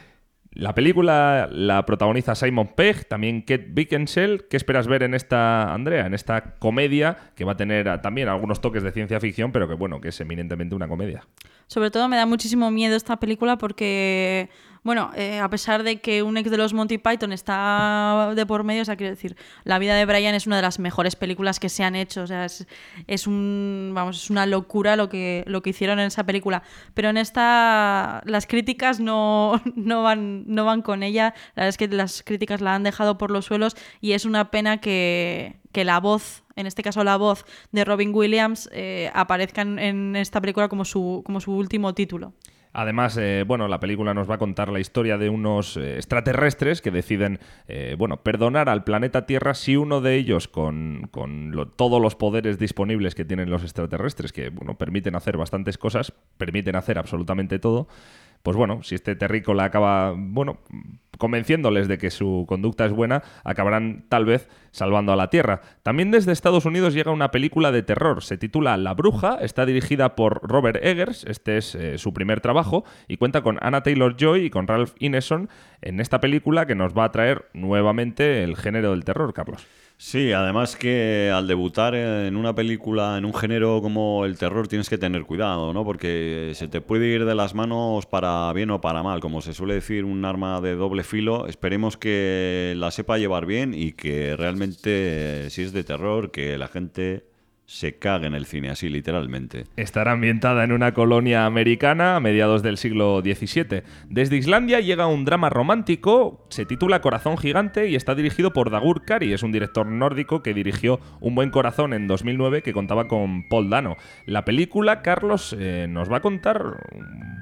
La película la protagoniza Simon Pegg, también Kate Beckinsale. ¿Qué esperas ver en esta, Andrea, en esta comedia que va a tener también algunos toques de ciencia ficción, pero que bueno, que es eminentemente una comedia? Sobre todo me da muchísimo miedo esta película porque, bueno, eh, a pesar de que un ex de los Monty Python está de por medio, o sea, quiero decir, La vida de Brian es una de las mejores películas que se han hecho, o sea, es, es un, vamos, es una locura lo que, lo que hicieron en esa película, pero en esta las críticas no, no van, no van con ella. La verdad es que las críticas la han dejado por los suelos y es una pena que, que la voz, en este caso la voz de Robin Williams, eh, aparezca en, en esta película como su, como su último título. Además, eh, bueno, la película nos va a contar la historia de unos eh, extraterrestres que deciden, eh, bueno, perdonar al planeta Tierra si uno de ellos, con, con lo, todos los poderes disponibles que tienen los extraterrestres, que, bueno, permiten hacer bastantes cosas, permiten hacer absolutamente todo, pues bueno, si este terrícola acaba, bueno, convenciéndoles de que su conducta es buena, acabarán tal vez salvando a la Tierra. También desde Estados Unidos llega una película de terror, se titula La Bruja, está dirigida por Robert Eggers, este es eh, su primer trabajo, y cuenta con Anna Taylor-Joy y con Ralph Ineson en esta película que nos va a traer nuevamente el género del terror, Carlos. Sí, además que al debutar en una película, en un género como el terror, tienes que tener cuidado, ¿no? Porque se te puede ir de las manos para bien o para mal. Como se suele decir, un arma de doble filo. Esperemos que la sepa llevar bien y que realmente, si es de terror, que la gente se cague en el cine, así literalmente. Estará ambientada en una colonia americana a mediados del siglo diecisiete. Desde Islandia llega un drama romántico, se titula Corazón Gigante y está dirigido por Dagur Kari. Es un director nórdico que dirigió Un buen corazón en dos mil nueve, que contaba con Paul Dano. La película, Carlos, eh, nos va a contar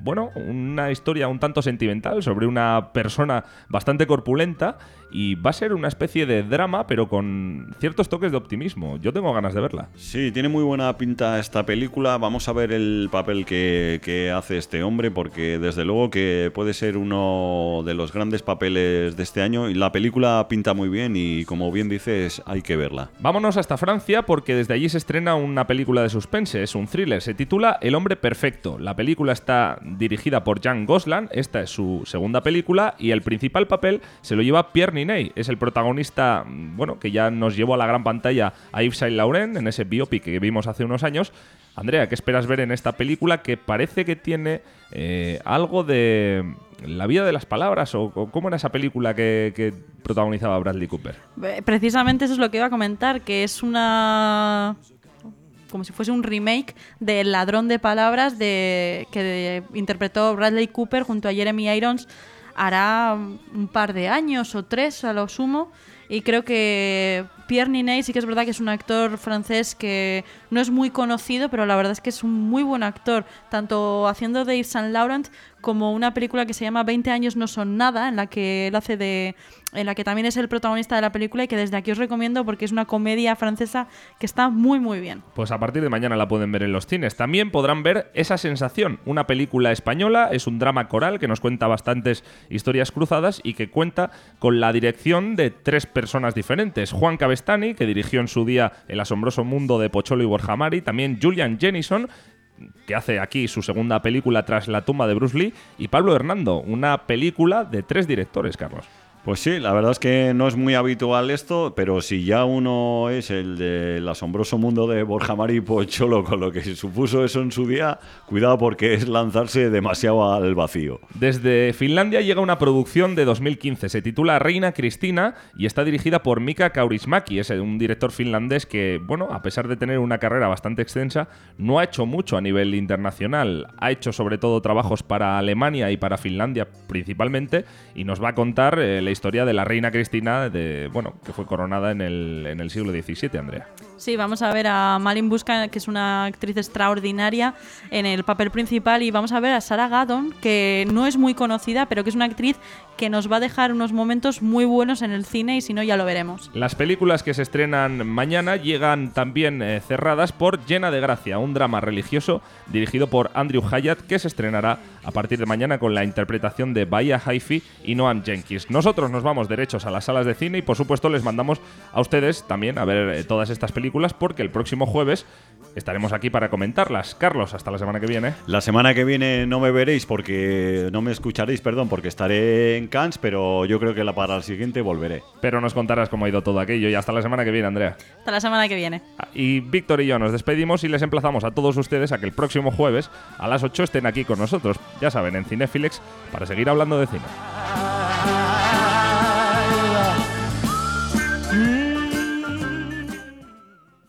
bueno, una historia un tanto sentimental sobre una persona bastante corpulenta y va a ser una especie de drama, pero con ciertos toques de optimismo. Yo tengo ganas de verla. Sí, tiene muy buena pinta esta película. Vamos a ver el papel que, que hace este hombre, porque desde luego que puede ser uno de los grandes papeles de este año. Y la película pinta muy bien y, como bien dices, hay que verla. Vámonos hasta Francia, porque desde allí se estrena una película de suspense. Es un thriller. Se titula El hombre perfecto. La película está dirigida por Jean Gosselin. Esta es su segunda película y el principal papel se lo lleva Pierre Niney. Es el protagonista, bueno, que ya nos llevó a la gran pantalla a Yves Saint Laurent en ese biopic que vimos hace unos años. Andrea, ¿qué esperas ver en esta película que parece que tiene eh, algo de la vida de las palabras? ¿O, o cómo era esa película que, que protagonizaba Bradley Cooper? Precisamente eso es lo que iba a comentar, que es una... como si fuese un remake de El ladrón de palabras de que de, interpretó Bradley Cooper junto a Jeremy Irons hará un par de años o tres a lo sumo, y creo que Pierre Niney sí que es verdad que es un actor francés que no es muy conocido, pero la verdad es que es un muy buen actor, tanto haciendo de Yves Saint Laurent como una película que se llama veinte años no son nada, en la que él hace de en la que también es el protagonista de la película y que desde aquí os recomiendo porque es una comedia francesa que está muy muy bien. Pues a partir de mañana la pueden ver en los cines. También podrán ver Esa sensación, una película española, es un drama coral que nos cuenta bastantes historias cruzadas y que cuenta con la dirección de tres personas diferentes. Juan Cabestany, que dirigió en su día El asombroso mundo de Pocholo y Borja Mari, también Julian Jennison, que hace aquí su segunda película tras la tumba de Bruce Lee, y Pablo Hernando, una película de tres directores, Carlos. Pues sí, la verdad es que no es muy habitual esto, pero si ya uno es el del asombroso mundo de Borja Mari y Pocholo, con lo que supuso eso en su día, cuidado porque es lanzarse demasiado al vacío. Desde Finlandia llega una producción de dos mil quince, se titula Reina Cristina y está dirigida por Mika Kaurismäki, es un director finlandés que, bueno, a pesar de tener una carrera bastante extensa, no ha hecho mucho a nivel internacional. Ha hecho sobre todo trabajos para Alemania y para Finlandia principalmente, y nos va a contar eh, la historia de la reina Cristina, de, bueno, que fue coronada en el, en el siglo diecisiete, Andrea. Sí, vamos a ver a Malin Buska, que es una actriz extraordinaria, en el papel principal, y vamos a ver a Sarah Gadon, que no es muy conocida, pero que es una actriz que nos va a dejar unos momentos muy buenos en el cine, y si no ya lo veremos. Las películas que se estrenan mañana llegan también eh, cerradas por Llena de Gracia, un drama religioso dirigido por Andrew Hyatt, que se estrenará a partir de mañana con la interpretación de Bahía Haifi y Noam Jenkins. Nosotros nos vamos derechos a las salas de cine y por supuesto les mandamos a ustedes también a ver eh, todas estas películas, porque el próximo jueves estaremos aquí para comentarlas. Carlos, hasta la semana que viene. La semana que viene no me veréis porque no me escucharéis, perdón, porque estaré en Cannes, pero yo creo que la para la siguiente volveré. Pero nos contarás cómo ha ido todo aquello y hasta la semana que viene, Andrea. Hasta la semana que viene. Y Víctor y yo nos despedimos y les emplazamos a todos ustedes a que el próximo jueves a las ocho estén aquí con nosotros, ya saben, en Cinéfilex, para seguir hablando de cine.